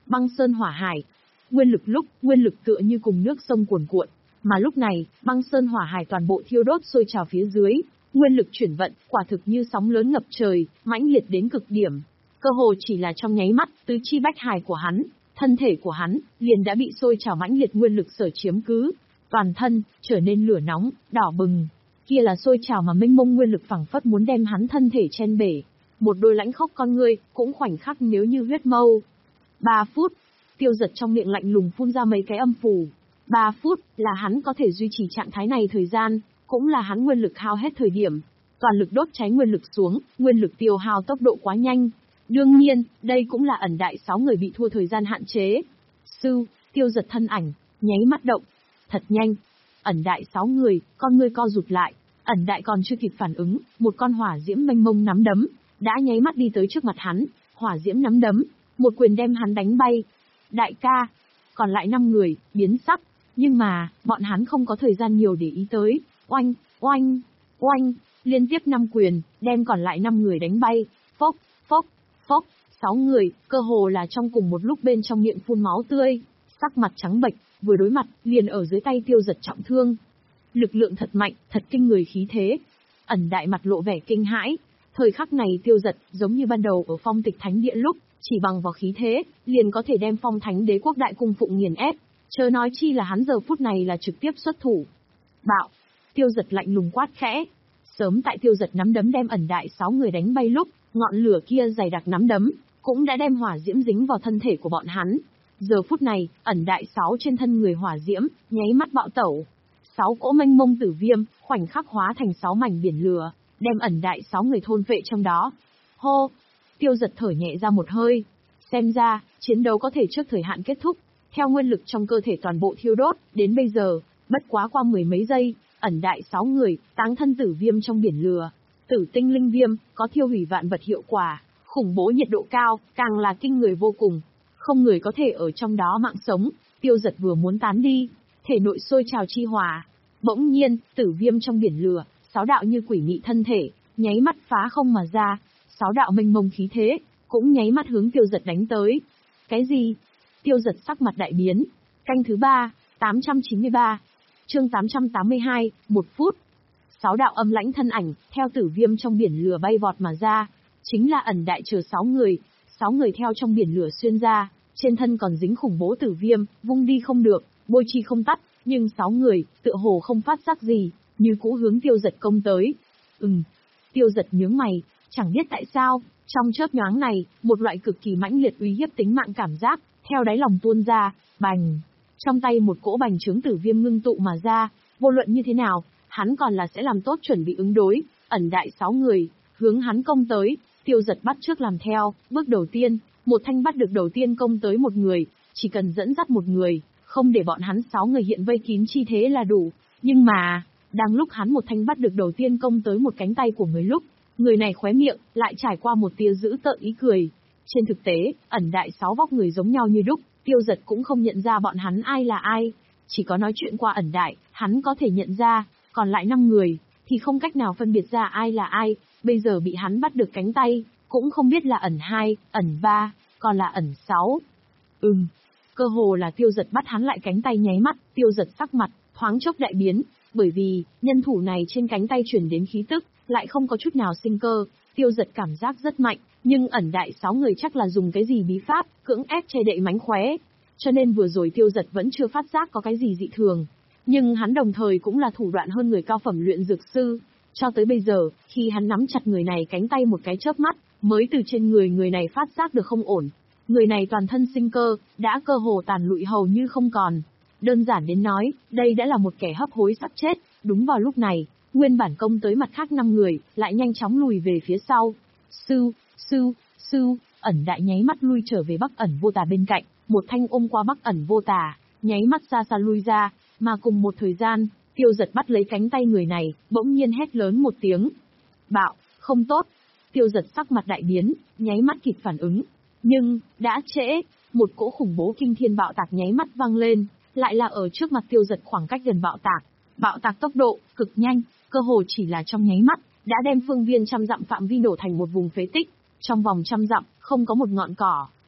Băng sơn hỏa hải. Nguyên lực lúc, nguyên lực tựa như cùng nước sông cuồn cuộn, mà lúc này, băng sơn hỏa hải toàn bộ thiêu đốt sôi trào phía dưới, nguyên lực chuyển vận, quả thực như sóng lớn ngập trời, mãnh liệt đến cực điểm. Cơ hồ chỉ là trong nháy mắt, tứ chi bách hài của hắn, thân thể của hắn liền đã bị sôi trào mãnh liệt nguyên lực sở chiếm cứ, toàn thân trở nên lửa nóng, đỏ bừng. Kia là sôi trào mà mênh mông nguyên lực phảng phất muốn đem hắn thân thể chen bể. Một đôi lãnh khốc con ngươi, cũng khoảnh khắc nếu như huyết mâu. Ba phút, Tiêu Dật trong miệng lạnh lùng phun ra mấy cái âm phù. Ba phút là hắn có thể duy trì trạng thái này thời gian, cũng là hắn nguyên lực hao hết thời điểm. Toàn lực đốt cháy nguyên lực xuống, nguyên lực tiêu hao tốc độ quá nhanh. Đương nhiên, đây cũng là ẩn đại sáu người bị thua thời gian hạn chế. Sư, Tiêu Dật thân ảnh, nháy mắt động. Thật nhanh. Ẩn đại sáu người, con ngươi co rụt lại. Ẩn đại còn chưa kịp phản ứng, một con hỏa diễm mênh mông nắm đấm, đã nháy mắt đi tới trước mặt hắn. Hỏa diễm nắm đấm, một quyền đem hắn đánh bay. Đại ca, còn lại năm người, biến sắc. Nhưng mà, bọn hắn không có thời gian nhiều để ý tới. Oanh, oanh, oanh, liên tiếp năm quyền, đem còn lại năm người đánh bay. Phốc, phốc, phốc, sáu người, cơ hồ là trong cùng một lúc bên trong miệng phun máu tươi, sắc mặt trắng bệch, vừa đối mặt, liền ở dưới tay Tiêu Dật trọng thương. Lực lượng thật mạnh, thật kinh người khí thế. Ẩn đại mặt lộ vẻ kinh hãi. Thời khắc này Tiêu Dật, giống như ban đầu ở Phong Tịch Thánh Địa lúc, chỉ bằng vào khí thế, liền có thể đem Phong Thánh Đế quốc đại cung phụng nghiền ép. Chớ nói chi là hắn giờ phút này là trực tiếp xuất thủ. Bạo! Tiêu Dật lạnh lùng quát khẽ. Sớm tại Tiêu Dật nắm đấm đem ẩn đại sáu người đánh bay lúc, ngọn lửa kia dày đặc nắm đấm, cũng đã đem hỏa diễm dính vào thân thể của bọn hắn. Giờ phút này, ẩn đại sáu trên thân người hỏa diễm, nháy mắt bạo tẩu. Sáu cỗ mênh mông tử viêm, khoảnh khắc hóa thành sáu mảnh biển lửa, đem ẩn đại sáu người thôn vệ trong đó. Hô! Tiêu Dật thở nhẹ ra một hơi. Xem ra, chiến đấu có thể trước thời hạn kết thúc. Theo nguyên lực trong cơ thể toàn bộ thiêu đốt, đến bây giờ, bất quá qua mười mấy giây, ẩn đại sáu người, táng thân tử viêm trong biển lửa. Tử tinh linh viêm, có thiêu hủy vạn vật hiệu quả, khủng bố nhiệt độ cao, càng là kinh người vô cùng. Không người có thể ở trong đó mạng sống. Tiêu Dật vừa muốn tán đi, thể nội sôi trào chi hỏa. Bỗng nhiên, tử viêm trong biển lửa, sáu đạo như quỷ mị thân thể, nháy mắt phá không mà ra. Sáu đạo mênh mông khí thế, cũng nháy mắt hướng Tiêu Dật đánh tới. Cái gì? Tiêu Dật sắc mặt đại biến. Canh thứ ba, tám trăm chín mươi ba. Chương tám trăm tám mươi hai, một phút. Sáu đạo âm lãnh thân ảnh, theo tử viêm trong biển lửa bay vọt mà ra. Chính là ẩn đại chờ sáu người. Sáu người theo trong biển lửa xuyên ra, trên thân còn dính khủng bố tử viêm, vung đi không được, bôi chi không tắt. Nhưng sáu người, tựa hồ không phát giác gì, như cũ hướng Tiêu Dật công tới. Ừm. Tiêu Dật nhướng mày, chẳng biết tại sao, trong chớp nhoáng này, một loại cực kỳ mãnh liệt uy hiếp tính mạng cảm giác, theo đáy lòng tuôn ra, bành. Trong tay một cỗ bành trướng tử viêm ngưng tụ mà ra, vô luận như thế nào, hắn còn là sẽ làm tốt chuẩn bị ứng đối, ẩn đại sáu người, hướng hắn công tới, Tiêu Dật bắt trước làm theo, bước đầu tiên, một thanh bắt được đầu tiên công tới một người, chỉ cần dẫn dắt một người, không để bọn hắn sáu người hiện vây kín chi thế là đủ, nhưng mà, đang lúc hắn một thanh bắt được đầu tiên công tới một cánh tay của người lúc, người này khóe miệng, lại trải qua một tia dữ tợn ý cười. Trên thực tế, ẩn đại sáu vóc người giống nhau như đúc, Tiêu Dật cũng không nhận ra bọn hắn ai là ai. Chỉ có nói chuyện qua ẩn đại, hắn có thể nhận ra, còn lại năm người, thì không cách nào phân biệt ra ai là ai, bây giờ bị hắn bắt được cánh tay, cũng không biết là ẩn hai, ẩn ba, còn là ẩn sáu. Ừm, cơ hồ là Tiêu Dật bắt hắn lại cánh tay nháy mắt, Tiêu Dật sắc mặt, thoáng chốc đại biến, bởi vì, nhân thủ này trên cánh tay chuyển đến khí tức, lại không có chút nào sinh cơ, Tiêu Dật cảm giác rất mạnh, nhưng ẩn đại sáu người chắc là dùng cái gì bí pháp, cưỡng ép che đậy mánh khóe. Cho nên vừa rồi Tiêu Dật vẫn chưa phát giác có cái gì dị thường. Nhưng hắn đồng thời cũng là thủ đoạn hơn người cao phẩm luyện dược sư. Cho tới bây giờ, khi hắn nắm chặt người này cánh tay một cái chớp mắt, mới từ trên người người này phát giác được không ổn. Người này toàn thân sinh cơ, đã cơ hồ tàn lụi hầu như không còn. Đơn giản đến nói, đây đã là một kẻ hấp hối sắp chết. Đúng vào lúc này, nguyên bản công tới mặt khác năm người, lại nhanh chóng lùi về phía sau. Sư, sư, sư, ẩn đại nháy mắt lui trở về Bắc Ẩn Vô Tà bên cạnh, một thanh ôm qua Bắc Ẩn Vô Tà, nháy mắt xa xa lui ra, mà cùng một thời gian, Tiêu Dật bắt lấy cánh tay người này, bỗng nhiên hét lớn một tiếng. Bạo, không tốt. Tiêu Dật sắc mặt đại biến, nháy mắt kịp phản ứng. Nhưng, đã trễ, một cỗ khủng bố kinh thiên bạo tạc nháy mắt vang lên, lại là ở trước mặt Tiêu Dật khoảng cách gần bạo tạc. Bạo tạc tốc độ, cực nhanh, cơ hồ chỉ là trong nháy mắt, đã đem phương viên trăm dặm phạm vi nổ thành một vùng phế tích. Trong vòng trăm dặm, không có một ngọn cỏ,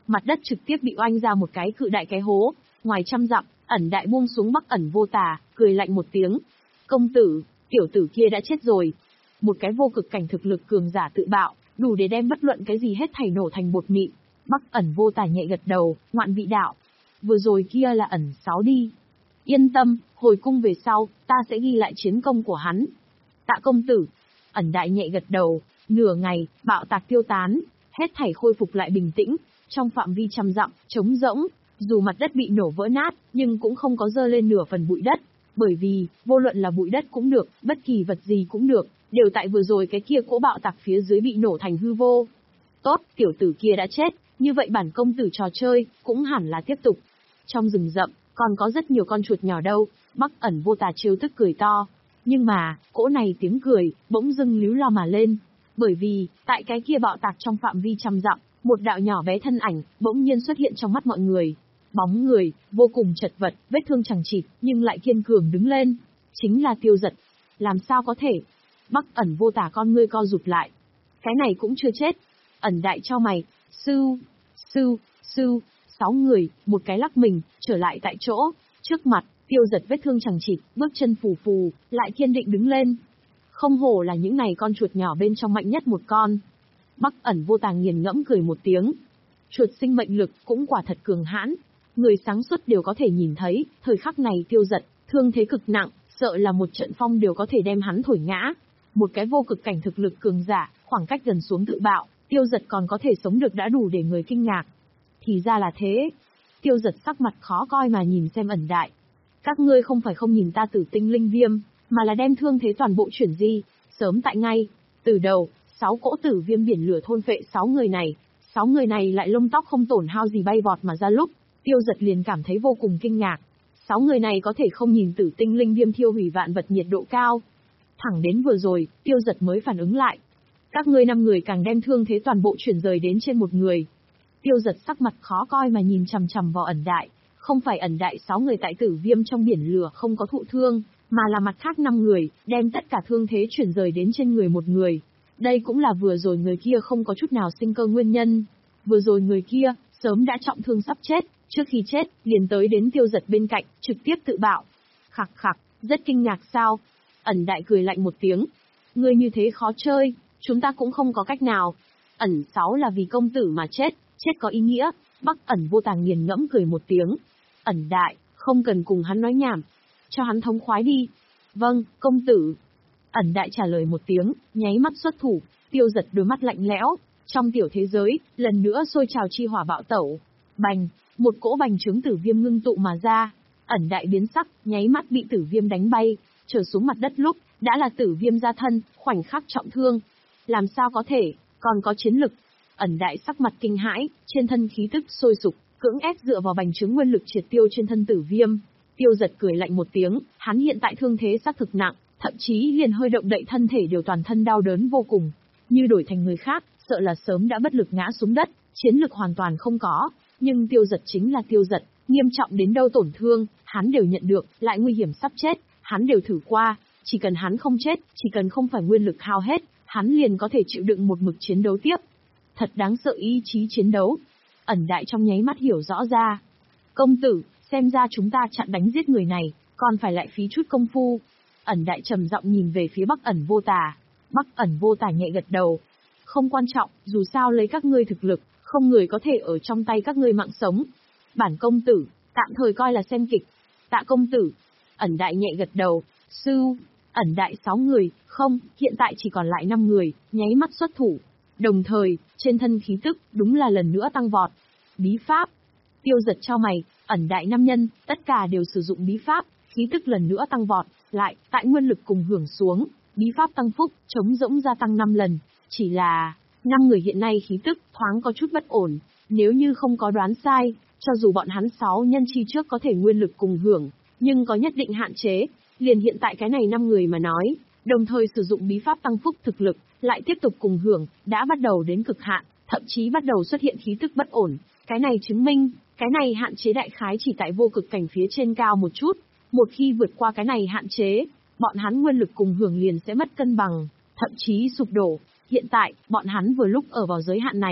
mặt đất trực tiếp bị oanh ra một cái cự đại cái hố, ngoài trăm dặm, ẩn đại buông xuống Bắc Ẩn Vô Tà, cười lạnh một tiếng. Công tử, tiểu tử kia đã chết rồi. Một cái vô cực cảnh thực lực cường giả tự bạo, đủ để đem bất luận cái gì hết thảy nổ thành bột mịn. Bắc Ẩn Vô Tà nhẹ gật đầu, ngoạn vị đạo. Vừa rồi kia là ẩn sáu đi. Yên tâm, hồi cung về sau, ta sẽ ghi lại chiến công của hắn. Tạ công tử. Ẩn đại nhẹ gật đầu, nửa ngày, bạo tạc tiêu tán, hết thảy khôi phục lại bình tĩnh, trong phạm vi trăm dặm, trống rỗng, dù mặt đất bị nổ vỡ nát, nhưng cũng không có dơ lên nửa phần bụi đất, bởi vì, vô luận là bụi đất cũng được, bất kỳ vật gì cũng được, đều tại vừa rồi cái kia cỗ bạo tạc phía dưới bị nổ thành hư vô. Tốt, tiểu tử kia đã chết, như vậy bản công tử trò chơi, cũng hẳn là tiếp tục. Trong rừng rậm, còn có rất nhiều con chuột nhỏ đâu, Bắc Ẩn Vô Tà trêu tức cười to. Nhưng mà, cỗ này tiếng cười, bỗng dưng líu lo mà lên. Bởi vì, tại cái kia bạo tạc trong phạm vi trăm dặm, một đạo nhỏ bé thân ảnh, bỗng nhiên xuất hiện trong mắt mọi người. Bóng người, vô cùng chật vật, vết thương chẳng chịt, nhưng lại kiên cường đứng lên. Chính là Tiêu Dật. Làm sao có thể? Bắc Ẩn Vô Tà con ngươi co rụt lại. Cái này cũng chưa chết. Ẩn đại cho mày, sư, sư, sư, sáu người, một cái lắc mình, trở lại tại chỗ. Trước mặt, Tiêu Dật vết thương chẳng chịt, bước chân phù phù, lại kiên định đứng lên. Không hổ là những này con chuột nhỏ bên trong mạnh nhất một con. Bắc Ẩn Vô Tà nghiền ngẫm cười một tiếng. Chuột sinh mệnh lực cũng quả thật cường hãn. Người sáng suốt đều có thể nhìn thấy, thời khắc này Tiêu Dật, thương thế cực nặng, sợ là một trận phong đều có thể đem hắn thổi ngã. Một cái vô cực cảnh thực lực cường giả, khoảng cách gần xuống tự bạo, Tiêu Dật còn có thể sống được đã đủ để người kinh ngạc. Thì ra là thế. Tiêu Dật sắc mặt khó coi mà nhìn xem Ẩn đại. Các ngươi không phải không nhìn ta tử tinh linh viêm, mà là đem thương thế toàn bộ chuyển di, sớm tại ngay. Từ đầu, sáu cỗ tử viêm biển lửa thôn phệ sáu người này, sáu người này lại lông tóc không tổn hao gì bay vọt mà ra lúc, Tiêu Dật liền cảm thấy vô cùng kinh ngạc. Sáu người này có thể không nhìn tử tinh linh viêm thiêu hủy vạn vật nhiệt độ cao. Thẳng đến vừa rồi, Tiêu Dật mới phản ứng lại. Các ngươi năm người càng đem thương thế toàn bộ chuyển rời đến trên một người. Tiêu Dật sắc mặt khó coi mà nhìn chằm chằm vào Ẩn đại. Không phải Ẩn đại sáu người tại tử viêm trong biển lửa không có thụ thương, mà là mặt khác năm người, đem tất cả thương thế chuyển rời đến trên người một người. Đây cũng là vừa rồi người kia không có chút nào sinh cơ nguyên nhân. Vừa rồi người kia, sớm đã trọng thương sắp chết, trước khi chết, liền tới đến Tiêu Dật bên cạnh, trực tiếp tự bạo. Khặc khặc, rất kinh ngạc sao? Ẩn đại cười lạnh một tiếng. Người như thế khó chơi, chúng ta cũng không có cách nào. Ẩn sáu là vì công tử mà chết, chết có ý nghĩa. Bắc Ẩn Vô Tà nghiền ngẫm cười một tiếng. Ẩn đại, không cần cùng hắn nói nhảm. Cho hắn thống khoái đi. Vâng, công tử. Ẩn đại trả lời một tiếng, nháy mắt xuất thủ, Tiêu Dật đôi mắt lạnh lẽo. Trong tiểu thế giới, lần nữa sôi trào chi hỏa bạo tẩu. Bành, một cỗ bành trướng tử viêm ngưng tụ mà ra. Ẩn đại biến sắc, nháy mắt bị tử viêm đánh bay, trở xuống mặt đất lúc, đã là tử viêm ra thân, khoảnh khắc trọng thương. Làm sao có thể, còn có chiến lực. Ẩn đại sắc mặt kinh hãi, trên thân khí tức sôi sục, cưỡng ép dựa vào bành trướng nguyên lực triệt tiêu trên thân tử viêm. Tiêu Dật cười lạnh một tiếng, hắn hiện tại thương thế xác thực nặng, thậm chí liền hơi động đậy thân thể đều toàn thân đau đớn vô cùng. Như đổi thành người khác, sợ là sớm đã bất lực ngã xuống đất, chiến lực hoàn toàn không có. Nhưng Tiêu Dật chính là Tiêu Dật, nghiêm trọng đến đâu tổn thương, hắn đều nhận được, lại nguy hiểm sắp chết, hắn đều thử qua, chỉ cần hắn không chết, chỉ cần không phải nguyên lực hao hết, hắn liền có thể chịu đựng một mực chiến đấu tiếp. Thật đáng sợ ý chí chiến đấu. Ẩn đại trong nháy mắt hiểu rõ ra. Công tử, xem ra chúng ta chặn đánh giết người này, còn phải lại phí chút công phu. Ẩn đại trầm giọng nhìn về phía Bắc Ẩn Vô Tà. Bắc Ẩn Vô Tà nhẹ gật đầu. Không quan trọng, dù sao lấy các ngươi thực lực, không người có thể ở trong tay các ngươi mạng sống. Bản công tử, tạm thời coi là xem kịch. Tạ công tử. Ẩn đại nhẹ gật đầu. Sư. Ẩn đại sáu người, không, hiện tại chỉ còn lại năm người, nháy mắt xuất thủ. Đồng thời, trên thân khí tức, đúng là lần nữa tăng vọt. Bí pháp. Tiêu Dật cho mày, Ẩn đại năm nhân, tất cả đều sử dụng bí pháp, khí tức lần nữa tăng vọt, lại, tại nguyên lực cùng hưởng xuống, bí pháp tăng phúc, chống rỗng gia tăng năm lần. Chỉ là, năm người hiện nay khí tức, thoáng có chút bất ổn, nếu như không có đoán sai, cho dù bọn hắn sáu nhân chi trước có thể nguyên lực cùng hưởng, nhưng có nhất định hạn chế, liền hiện tại cái này năm người mà nói, đồng thời sử dụng bí pháp tăng phúc thực lực, lại tiếp tục cùng hưởng, đã bắt đầu đến cực hạn, thậm chí bắt đầu xuất hiện khí tức bất ổn. Cái này chứng minh, cái này hạn chế đại khái chỉ tại vô cực cảnh phía trên cao một chút, một khi vượt qua cái này hạn chế, bọn hắn nguyên lực cùng hưởng liền sẽ mất cân bằng, thậm chí sụp đổ. Hiện tại, bọn hắn vừa lúc ở vào giới hạn này,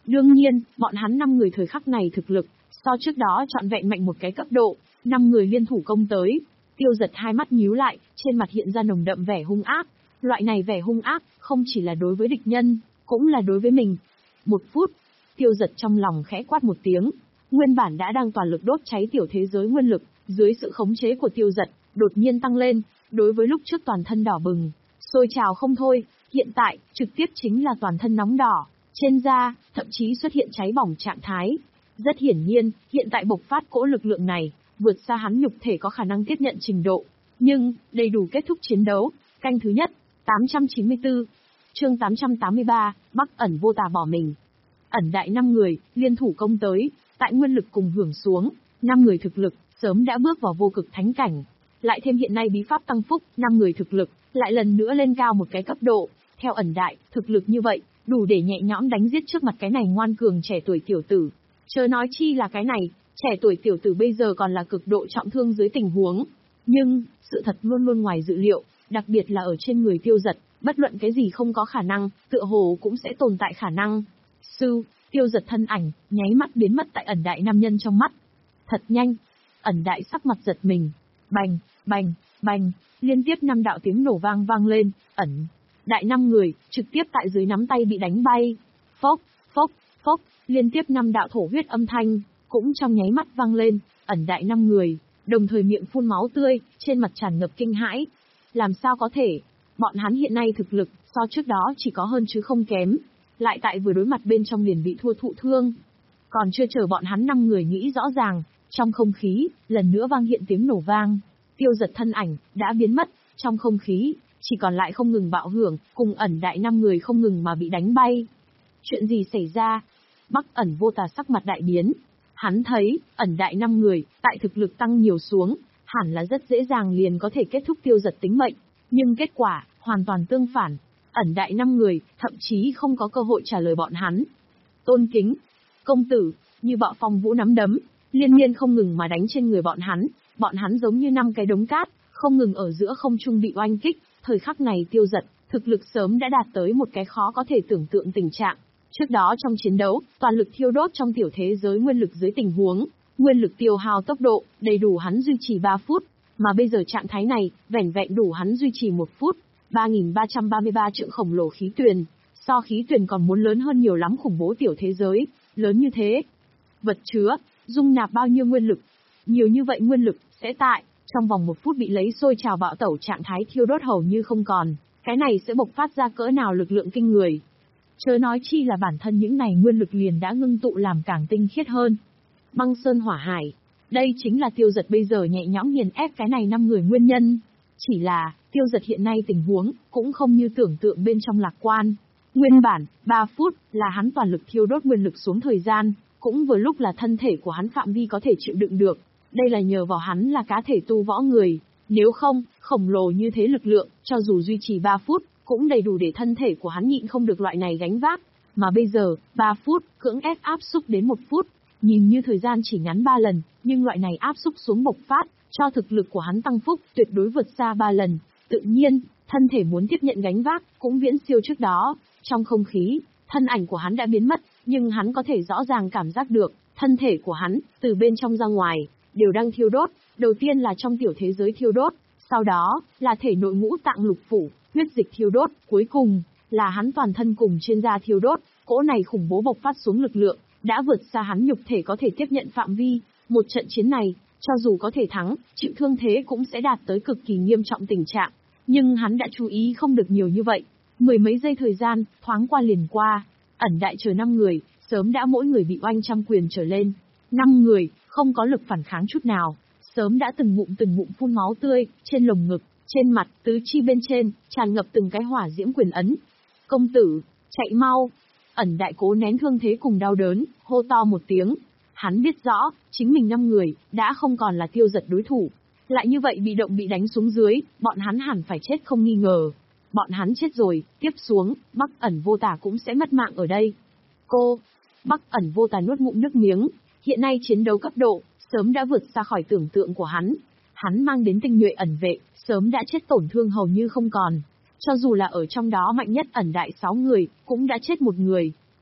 Đương nhiên, bọn hắn năm người thời khắc này thực lực, so trước đó trọn vẹn mạnh một cái cấp độ, năm người liên thủ công tới. Tiêu Giật hai mắt nhíu lại, trên mặt hiện ra nồng đậm vẻ hung ác. Loại này vẻ hung ác, không chỉ là đối với địch nhân, cũng là đối với mình. Một phút, Tiêu Giật trong lòng khẽ quát một tiếng. Nguyên bản đã đang toàn lực đốt cháy tiểu thế giới nguyên lực, dưới sự khống chế của Tiêu Giật, đột nhiên tăng lên, đối với lúc trước toàn thân đỏ bừng, sôi trào không thôi, hiện tại, trực tiếp chính là toàn thân nóng đỏ, trên da, thậm chí xuất hiện cháy bỏng trạng thái. Rất hiển nhiên, hiện tại bộc phát cỗ lực lượng này, vượt xa hắn nhục thể có khả năng tiếp nhận trình độ, nhưng, đầy đủ kết thúc chiến đấu. Canh thứ nhất, tám trăm chín mươi tư, chương tám trăm tám mươi ba, Bắc Ẩn Vô Tà bỏ mình. Ẩn đại năm người, liên thủ công tới, tại nguyên lực cùng hưởng xuống, năm người thực lực, sớm đã bước vào vô cực thánh cảnh. Lại thêm hiện nay bí pháp tăng phúc, năm người thực lực, lại lần nữa lên cao một cái cấp độ. Theo ẩn đại, thực lực như vậy, đủ để nhẹ nhõm đánh giết trước mặt cái này ngoan cường trẻ tuổi tiểu tử. Chớ nói chi là cái này, trẻ tuổi tiểu tử bây giờ còn là cực độ trọng thương dưới tình huống. Nhưng, sự thật luôn luôn ngoài dự liệu, đặc biệt là ở trên người Tiêu Giật, bất luận cái gì không có khả năng, tựa hồ cũng sẽ tồn tại khả năng. Sư, Tiêu Giật thân ảnh, nháy mắt biến mất tại ẩn đại nam nhân trong mắt. Thật nhanh, ẩn đại sắc mặt giật mình. Bành, bành, bành, liên tiếp năm đạo tiếng nổ vang vang lên, ẩn đại năm người, trực tiếp tại dưới nắm tay bị đánh bay. Phốc, phốc, phốc, liên tiếp năm đạo thổ huyết âm thanh, cũng trong nháy mắt vang lên, ẩn đại năm người, đồng thời miệng phun máu tươi, trên mặt tràn ngập kinh hãi. Làm sao có thể? Bọn hắn hiện nay thực lực, so trước đó chỉ có hơn chứ không kém, lại tại vừa đối mặt bên trong liền bị thua thụ thương. Còn chưa chờ bọn hắn năm người nghĩ rõ ràng, trong không khí, lần nữa vang hiện tiếng nổ vang. Tiêu Giật thân ảnh, đã biến mất, trong không khí, chỉ còn lại không ngừng bạo hưởng, cùng ẩn đại năm người không ngừng mà bị đánh bay. Chuyện gì xảy ra? Bắc Ẩn Vô Tà sắc mặt đại biến. Hắn thấy, ẩn đại năm người, tại thực lực tăng nhiều xuống, hẳn là rất dễ dàng liền có thể kết thúc Tiêu Giật tính mệnh. Nhưng kết quả, hoàn toàn tương phản. Ẩn đại năm người, thậm chí không có cơ hội trả lời bọn hắn. Tôn kính, công tử, như bạo phong vũ nắm đấm, liên miên không ngừng mà đánh trên người bọn hắn. Bọn hắn giống như năm cái đống cát, không ngừng ở giữa không trung bị oanh kích. Thời khắc này Tiêu Giật, thực lực sớm đã đạt tới một cái khó có thể tưởng tượng tình trạng. Trước đó trong chiến đấu, toàn lực thiêu đốt trong tiểu thế giới nguyên lực dưới tình huống, nguyên lực tiêu hao tốc độ, đầy đủ hắn duy trì ba phút, mà bây giờ trạng thái này, vẻn vẹn đủ hắn duy trì một phút. ba nghìn ba trăm ba mươi ba trượng khổng lồ khí tuyền, so khí tuyền còn muốn lớn hơn nhiều lắm khủng bố tiểu thế giới, lớn như thế. Vật chứa, dung nạp bao nhiêu nguyên lực? Nhiều như vậy nguyên lực, sẽ tại, trong vòng một phút bị lấy sôi trào bạo tẩu trạng thái thiêu đốt hầu như không còn, cái này sẽ bộc phát ra cỡ nào lực lượng kinh người. Chớ nói chi là bản thân những này nguyên lực liền đã ngưng tụ làm càng tinh khiết hơn. Băng sơn hỏa hải, đây chính là Tiêu Giật bây giờ nhẹ nhõm nghiền ép cái này năm người nguyên nhân. Chỉ là, Tiêu Giật hiện nay tình huống, cũng không như tưởng tượng bên trong lạc quan. Nguyên bản, ba phút, là hắn toàn lực thiêu đốt nguyên lực xuống thời gian, cũng vừa lúc là thân thể của hắn phạm vi có thể chịu đựng được. Đây là nhờ vào hắn là cá thể tu võ người, nếu không, khổng lồ như thế lực lượng, cho dù duy trì ba phút, cũng đầy đủ để thân thể của hắn nhịn không được loại này gánh vác. Mà bây giờ, ba phút, cưỡng ép áp xúc đến một phút, nhìn như thời gian chỉ ngắn ba lần, nhưng loại này áp xúc xuống bộc phát, cho thực lực của hắn tăng phúc tuyệt đối vượt xa ba lần. Tự nhiên, thân thể muốn tiếp nhận gánh vác, cũng viễn siêu trước đó. Trong không khí, thân ảnh của hắn đã biến mất, nhưng hắn có thể rõ ràng cảm giác được, thân thể của hắn, từ bên trong ra ngoài, đều đang thiêu đốt. Đầu tiên là trong tiểu thế giới thiêu đốt, sau đó, là thể nội ngũ tạng lục phủ, huyết dịch thiêu đốt, cuối cùng, là hắn toàn thân cùng trên da thiêu đốt. Cỗ này khủng bố bộc phát xuống lực lượng, đã vượt xa hắn nhục thể có thể tiếp nhận phạm vi. Một trận chiến này, cho dù có thể thắng, chịu thương thế cũng sẽ đạt tới cực kỳ nghiêm trọng tình trạng. Nhưng hắn đã chú ý không được nhiều như vậy. Mười mấy giây thời gian, thoáng qua liền qua. Ẩn đại chờ năm người, sớm đã mỗi người bị oanh trăm quyền trở lên. Năm người, không có lực phản kháng chút nào. Sớm đã từng ngụm từng ngụm phun máu tươi, trên lồng ngực, trên mặt, tứ chi bên trên, tràn ngập từng cái hỏa diễm quyền ấn. Công tử, chạy mau. Ẩn đại cố nén thương thế cùng đau đớn, hô to một tiếng. Hắn biết rõ, chính mình năm người, đã không còn là Tiêu Giật đối thủ. Lại như vậy bị động bị đánh xuống dưới, bọn hắn hẳn phải chết không nghi ngờ. Bọn hắn chết rồi, tiếp xuống, Bắc Ẩn Vô Tà cũng sẽ mất mạng ở đây. Cô, Bắc Ẩn Vô Tà nuốt ngụm nước miếng, hiện nay chiến đấu cấp độ, sớm đã vượt xa khỏi tưởng tượng của hắn. Hắn mang đến tinh nhuệ ẩn vệ, sớm đã chết tổn thương hầu như không còn. Cho dù là ở trong đó mạnh nhất ẩn đại sáu người, cũng đã chết một người.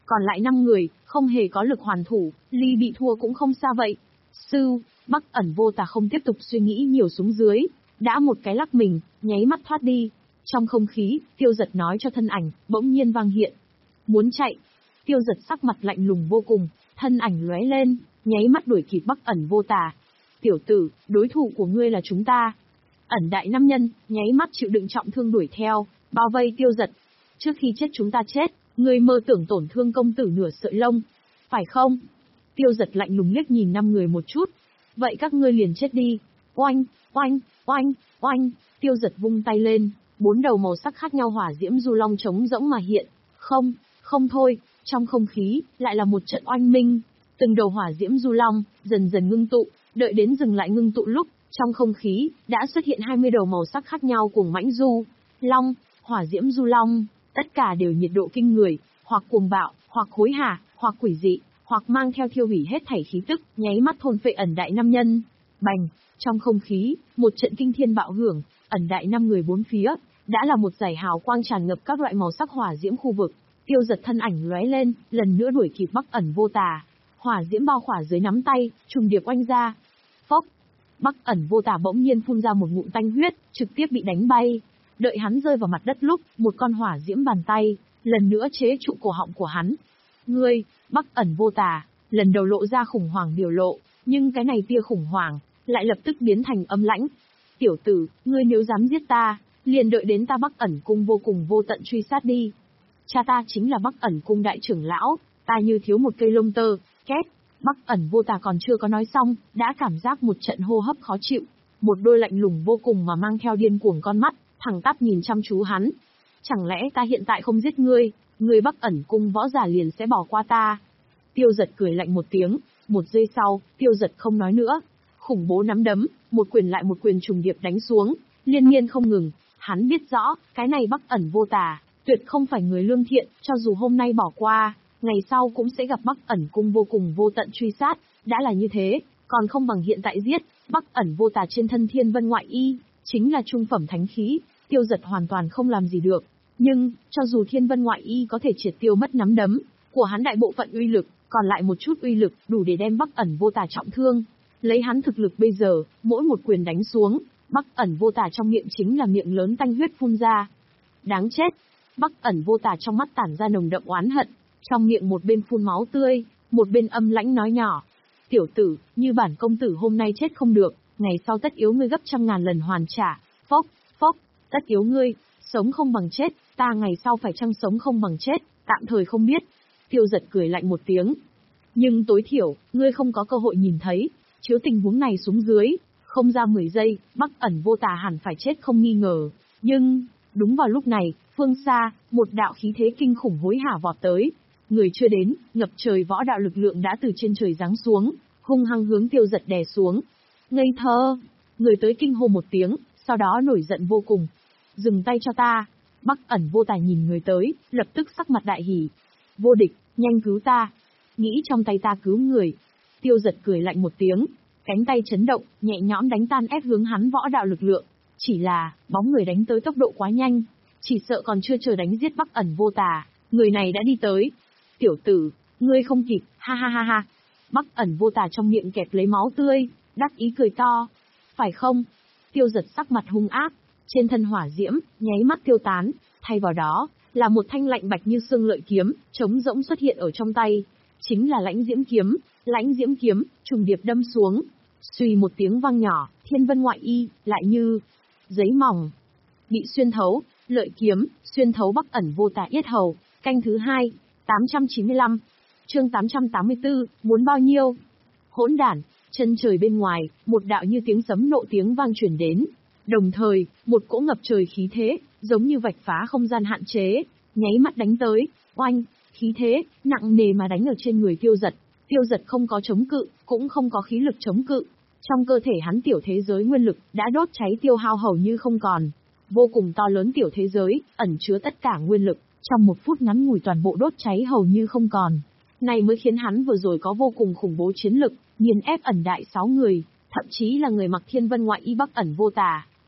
Còn lại năm người, không hề có lực hoàn thủ, ly bị thua cũng không xa vậy. Sư, Bắc ẩn vô tà không tiếp tục suy nghĩ nhiều xuống dưới, đã một cái lắc mình, nháy mắt thoát đi. Trong không khí, Tiêu Dật nói cho thân ảnh, bỗng nhiên vang hiện. Muốn chạy. Tiêu Dật sắc mặt lạnh lùng vô cùng, thân ảnh lóe lên, nháy mắt đuổi kịp Bắc ẩn vô tà. Tiểu tử, đối thủ của ngươi là chúng ta. Ẩn đại nam nhân, nháy mắt chịu đựng trọng thương đuổi theo, bao vây Tiêu Dật. Trước khi chết chúng ta chết, ngươi mơ tưởng tổn thương công tử nửa sợi lông, phải không? Tiêu Dật lạnh lùng liếc nhìn năm người một chút. Vậy các ngươi liền chết đi. Oanh, oanh, oanh, oanh. Tiêu Dật vung tay lên, bốn đầu màu sắc khác nhau hỏa diễm du long trống rỗng mà hiện. Không, không thôi, trong không khí, lại là một trận oanh minh. Từng đầu hỏa diễm du long, dần dần ngưng tụ, đợi đến dừng lại ngưng tụ lúc, trong không khí, đã xuất hiện hai mươi đầu màu sắc khác nhau cuồng mãnh du. Long, hỏa diễm du long, tất cả đều nhiệt độ kinh người, hoặc cuồng bạo, hoặc hối hả, hoặc quỷ dị, hoặc mang theo thiêu hủy hết thảy khí tức, nháy mắt thôn phệ ẩn đại nam nhân. Bành, trong không khí, một trận kinh thiên bạo hưởng, ẩn đại năm người bốn phía, đã là một dải hào quang tràn ngập các loại màu sắc hỏa diễm khu vực. Tiêu Dật thân ảnh lóe lên, lần nữa đuổi kịp Bắc ẩn vô tà. Hỏa diễm bao khỏa dưới nắm tay, trùng điệp oanh ra. Phốc, Bắc ẩn vô tà bỗng nhiên phun ra một ngụm tanh huyết, trực tiếp bị đánh bay. Đợi hắn rơi vào mặt đất lúc, một con hỏa diễm bàn tay, lần nữa chế trụ cổ họng của hắn. Ngươi, Bắc ẩn vô tà, lần đầu lộ ra khủng hoảng biểu lộ, nhưng cái này tia khủng hoảng, lại lập tức biến thành âm lãnh. Tiểu tử, ngươi nếu dám giết ta, liền đợi đến ta Bắc ẩn cung vô cùng vô tận truy sát đi. Cha ta chính là Bắc ẩn cung đại trưởng lão, ta như thiếu một cây lông tơ, két. Bắc ẩn vô tà còn chưa có nói xong, đã cảm giác một trận hô hấp khó chịu. Một đôi lạnh lùng vô cùng mà mang theo điên cuồng con mắt, thẳng tắp nhìn chăm chú hắn. Chẳng lẽ ta hiện tại không giết ngươi, ngươi Bắc ẩn cung võ giả liền sẽ bỏ qua ta? Tiêu Dật cười lạnh một tiếng, một giây sau, Tiêu Dật không nói nữa. Khủng bố nắm đấm, một quyền lại một quyền trùng điệp đánh xuống, liên miên không ngừng. Hắn biết rõ, cái này Bắc ẩn vô tà, tuyệt không phải người lương thiện, cho dù hôm nay bỏ qua, ngày sau cũng sẽ gặp Bắc ẩn cung vô cùng vô tận truy sát. Đã là như thế, còn không bằng hiện tại giết. Bắc ẩn vô tà trên thân Thiên Vân ngoại y, chính là trung phẩm thánh khí, Tiêu Dật hoàn toàn không làm gì được. Nhưng, cho dù Thiên Vân ngoại y có thể triệt tiêu mất nắm đấm của hắn đại bộ phận uy lực, còn lại một chút uy lực đủ để đem Bắc ẩn vô tà trọng thương. Lấy hắn thực lực bây giờ, mỗi một quyền đánh xuống, Bắc ẩn vô tà trong miệng chính là miệng lớn tanh huyết phun ra. Đáng chết! Bắc ẩn vô tà trong mắt tản ra nồng đậm oán hận, trong miệng một bên phun máu tươi, một bên âm lãnh nói nhỏ. Tiểu tử, như bản công tử hôm nay chết không được, ngày sau tất yếu ngươi gấp trăm ngàn lần hoàn trả. Phốc, phốc, tất yếu ngươi, sống không bằng chết, ta ngày sau phải chăng sống không bằng chết, tạm thời không biết. Tiêu Dật cười lạnh một tiếng. Nhưng tối thiểu, ngươi không có cơ hội nhìn thấy, chiếu tình huống này xuống dưới, không ra mười giây, Bắc ẩn vô tà hẳn phải chết không nghi ngờ. Nhưng, đúng vào lúc này, phương xa, một đạo khí thế kinh khủng hối hả vọt tới. Người chưa đến, ngập trời võ đạo lực lượng đã từ trên trời giáng xuống, hung hăng hướng Tiêu Dật đè xuống. Ngây thơ! Người tới kinh hô một tiếng, sau đó nổi giận vô cùng. Dừng tay cho ta! Bắc ẩn vô tà nhìn người tới, lập tức sắc mặt đại hỉ. Vô địch, nhanh cứu ta! Nghĩ trong tay ta cứu người. Tiêu Dật cười lạnh một tiếng, cánh tay chấn động, nhẹ nhõm đánh tan ép hướng hắn võ đạo lực lượng. Chỉ là, bóng người đánh tới tốc độ quá nhanh, chỉ sợ còn chưa chờ đánh giết Bắc ẩn vô tà, người này đã đi tới. Tiểu tử, ngươi không kịp, ha ha ha ha. Bắc ẩn vô tà trong miệng kẹp lấy máu tươi, đắc ý cười to. Phải không? Tiêu Dật sắc mặt hung ác, trên thân hỏa diễm, nháy mắt tiêu tán, thay vào đó, là một thanh lạnh bạch như xương lợi kiếm, trống rỗng xuất hiện ở trong tay. Chính là lãnh diễm kiếm, lãnh diễm kiếm, trùng điệp đâm xuống. Xuy một tiếng vang nhỏ, Thiên Vân ngoại y, lại như giấy mỏng, bị xuyên thấu, lợi kiếm, xuyên thấu Bắc ẩn vô tà yết hầu. Canh thứ hai, tám trăm chín mươi lăm, chương tám trăm tám mươi tư, muốn bao nhiêu? Hỗn đản, chân trời bên ngoài, một đạo như tiếng sấm nộ tiếng vang truyền đến. Đồng thời, một cỗ ngập trời khí thế, giống như vạch phá không gian hạn chế, nháy mắt đánh tới, oanh, khí thế, nặng nề mà đánh ở trên người Tiêu Dật. Tiêu Dật không có chống cự, cũng không có khí lực chống cự. Trong cơ thể hắn tiểu thế giới nguyên lực đã đốt cháy tiêu hao hầu như không còn. Vô cùng to lớn tiểu thế giới, ẩn chứa tất cả nguyên lực, trong một phút ngắn ngủi toàn bộ đốt cháy hầu như không còn. Này mới khiến hắn vừa rồi có vô cùng khủng bố chiến lực, nghiền ép ẩn đại sáu người, thậm chí là người mặc Thiên Vân ngoại y Bắc ẩn vô tà,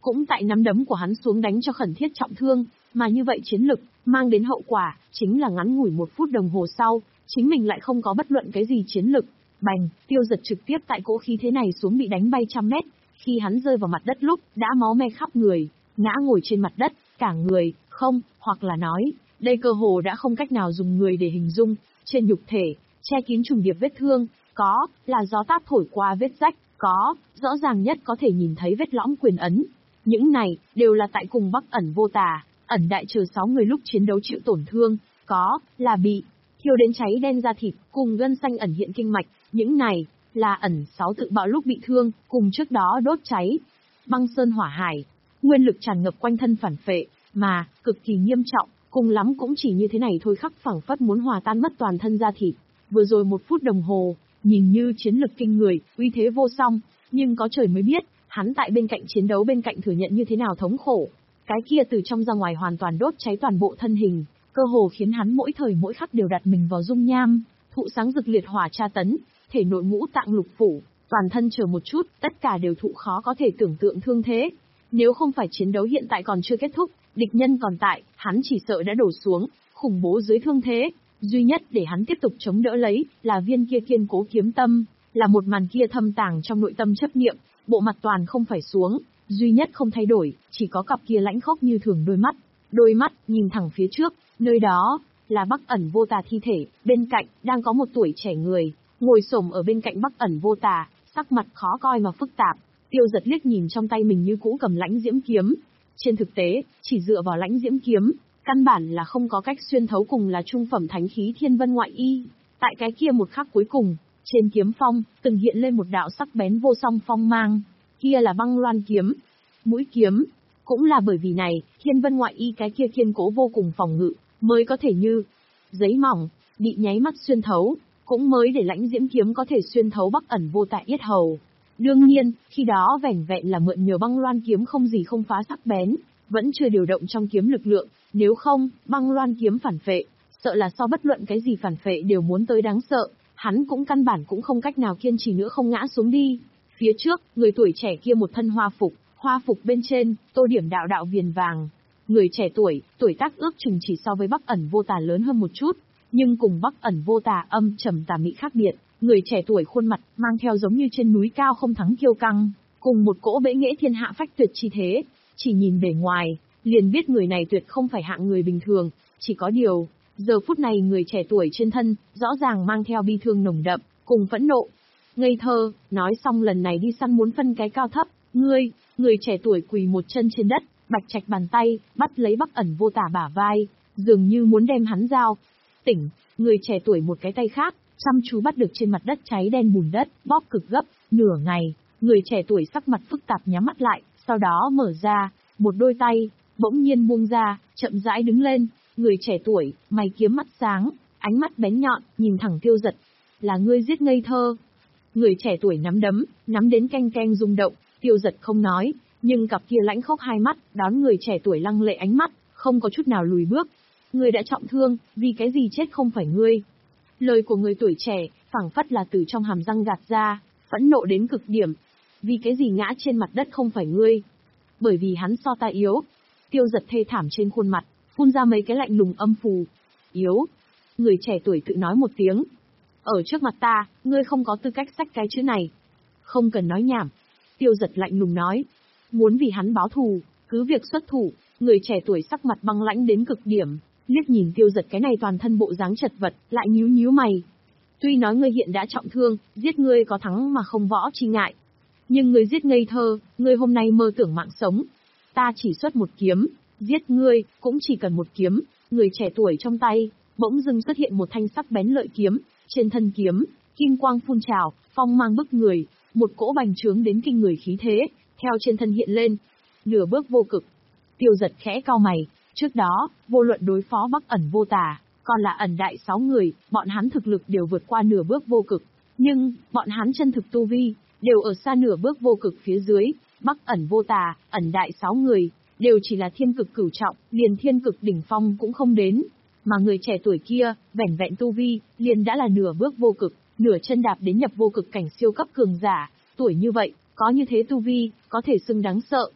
cũng tại nắm đấm của hắn xuống đánh cho Khẩn Thiết trọng thương, mà như vậy chiến lực, mang đến hậu quả, chính là ngắn ngủi một phút đồng hồ sau, chính mình lại không có bất luận cái gì chiến lực. Bành, Tiêu Giật trực tiếp tại cỗ khí thế này xuống bị đánh bay trăm mét, khi hắn rơi vào mặt đất lúc, đã máu me khắp người, ngã ngồi trên mặt đất, cả người, không, hoặc là nói, đây cơ hồ đã không cách nào dùng người để hình dung, trên nhục thể, che kín trùng điệp vết thương, có, là gió táp thổi qua vết rách, có, rõ ràng nhất có thể nhìn thấy vết lõm quyền ấn. Những này, đều là tại cùng Bắc Ẩn Vô Tà, ẩn đại chờ sáu người lúc chiến đấu chịu tổn thương, có, là bị thiêu đến cháy đen da thịt, cùng gân xanh ẩn hiện kinh mạch, những này, là ẩn sáu tự bạo lúc bị thương, cùng trước đó đốt cháy. Băng sơn hỏa hải, nguyên lực tràn ngập quanh thân phản phệ, mà, cực kỳ nghiêm trọng, cùng lắm cũng chỉ như thế này thôi khắc phẳng phất muốn hòa tan mất toàn thân da thịt. Vừa rồi một phút đồng hồ, nhìn như chiến lực kinh người, uy thế vô song, nhưng có trời mới biết, hắn tại bên cạnh chiến đấu bên cạnh thừa nhận như thế nào thống khổ. Cái kia từ trong ra ngoài hoàn toàn đốt cháy toàn bộ thân hình, cơ hồ khiến hắn mỗi thời mỗi khắc đều đặt mình vào dung nham, thụ sáng rực liệt hỏa tra tấn, thể nội ngũ tạng lục phủ, toàn thân chờ một chút, tất cả đều thụ khó có thể tưởng tượng thương thế. Nếu không phải chiến đấu hiện tại còn chưa kết thúc, địch nhân còn tại, hắn chỉ sợ đã đổ xuống, khủng bố dưới thương thế. Duy nhất để hắn tiếp tục chống đỡ lấy, là viên kia kiên cố kiếm tâm, là một màn kia thâm tàng trong nội tâm chấp niệm, bộ mặt toàn không phải xuống, duy nhất không thay đổi, chỉ có cặp kia lãnh khốc như thường đôi mắt. Đôi mắt, nhìn thẳng phía trước, nơi đó, là Bắc Ẩn Vô Tà thi thể, bên cạnh, đang có một tuổi trẻ người, ngồi xổm ở bên cạnh Bắc Ẩn Vô Tà, sắc mặt khó coi mà phức tạp. Tiêu Giật liếc nhìn trong tay mình như cũ cầm lãnh diễm kiếm. Trên thực tế, chỉ dựa vào lãnh diễm kiếm, căn bản là không có cách xuyên thấu cùng là trung phẩm thánh khí thiên vân ngoại y. Tại cái kia một khắc cuối cùng, trên kiếm phong, từng hiện lên một đạo sắc bén vô song phong mang. Kia là băng loan kiếm. Mũi kiếm. Cũng là bởi vì này, thiên vân ngoại y cái kia kiên cố vô cùng phòng ngự, mới có thể như giấy mỏng, bị nháy mắt xuyên thấu, cũng mới để lãnh diễm kiếm có thể xuyên thấu Bắc Ẩn Vô Tà yết hầu. Đương nhiên, khi đó vẻn vẹn là mượn nhờ băng loan kiếm không gì không phá sắc bén, vẫn chưa điều động trong kiếm lực lượng, nếu không, băng loan kiếm phản phệ, sợ là so bất luận cái gì phản phệ đều muốn tới đáng sợ, hắn cũng căn bản cũng không cách nào kiên trì nữa không ngã xuống đi. Phía trước, người tuổi trẻ kia một thân hoa phục, hoa phục bên trên, tô điểm đạo đạo viền vàng. Người trẻ tuổi, tuổi tác ước chừng chỉ so với Bắc Ẩn Vô Tà lớn hơn một chút, nhưng cùng Bắc Ẩn Vô Tà âm trầm tà mị khác biệt, người trẻ tuổi khuôn mặt mang theo giống như trên núi cao không thắng kiêu căng, cùng một cỗ bẽ nghệ thiên hạ phách tuyệt chi thế, chỉ nhìn bề ngoài, liền biết người này tuyệt không phải hạng người bình thường, chỉ có điều, giờ phút này người trẻ tuổi trên thân, rõ ràng mang theo bi thương nồng đậm, cùng phẫn nộ. Ngây thơ, nói xong lần này đi săn muốn phân cái cao thấp, ngươi, người trẻ tuổi quỳ một chân trên đất, bạch trạch bàn tay, bắt lấy Bắc Ẩn Vô Tà bả vai, dường như muốn đem hắn giao. Tỉnh, người trẻ tuổi một cái tay khác, chăm chú bắt được trên mặt đất cháy đen bùn đất, bóp cực gấp, nửa ngày, người trẻ tuổi sắc mặt phức tạp nhắm mắt lại, sau đó mở ra, một đôi tay, bỗng nhiên buông ra, chậm rãi đứng lên, người trẻ tuổi, mày kiếm mắt sáng, ánh mắt bén nhọn, nhìn thẳng Tiêu Giật. Là ngươi giết ngây thơ. Người trẻ tuổi nắm đấm, nắm đến canh canh rung động, Tiêu Giật không nói, nhưng cặp kia lãnh khốc hai mắt, đón người trẻ tuổi lăng lệ ánh mắt, không có chút nào lùi bước. Ngươi đã trọng thương, vì cái gì chết không phải ngươi? Lời của người tuổi trẻ, phảng phất là từ trong hàm răng gạt ra, phẫn nộ đến cực điểm. Vì cái gì ngã trên mặt đất không phải ngươi? Bởi vì hắn so ta yếu. Tiêu Giật thê thảm trên khuôn mặt, phun ra mấy cái lạnh lùng âm phù. Yếu? Người trẻ tuổi tự nói một tiếng. Ở trước mặt ta, ngươi không có tư cách xách cái chữ này. Không cần nói nhảm. Tiêu Giật lạnh lùng nói. Muốn vì hắn báo thù, cứ việc xuất thủ. Người trẻ tuổi sắc mặt băng lãnh đến cực điểm, liếc nhìn Tiêu Giật cái này toàn thân bộ dáng chật vật, lại nhíu nhíu mày. Tuy nói ngươi hiện đã trọng thương, giết ngươi có thắng mà không võ chi ngại. Nhưng ngươi giết ngây thơ, ngươi hôm nay mơ tưởng mạng sống. Ta chỉ xuất một kiếm, giết ngươi, cũng chỉ cần một kiếm. Người trẻ tuổi trong tay, bỗng dưng xuất hiện một thanh sắc bén lợi kiếm, trên thân kiếm, kim quang phun trào, phong mang bức người, một cỗ bành trướng đến kinh người khí thế, theo trên thân hiện lên, nửa bước vô cực. Tiêu Giật khẽ cau mày, trước đó, vô luận đối phó Bắc Ẩn Vô Tà, còn là ẩn đại sáu người, bọn hắn thực lực đều vượt qua nửa bước vô cực, nhưng, bọn hắn chân thực tu vi, đều ở xa nửa bước vô cực phía dưới. Bắc Ẩn Vô Tà, ẩn đại sáu người, đều chỉ là thiên cực cửu trọng, liền thiên cực đỉnh phong cũng không đến. Mà người trẻ tuổi kia, vẻn vẹn tu vi, liền đã là nửa bước vô cực, nửa chân đạp đến nhập vô cực cảnh siêu cấp cường giả, tuổi như vậy, có như thế tu vi, có thể xưng đáng sợ.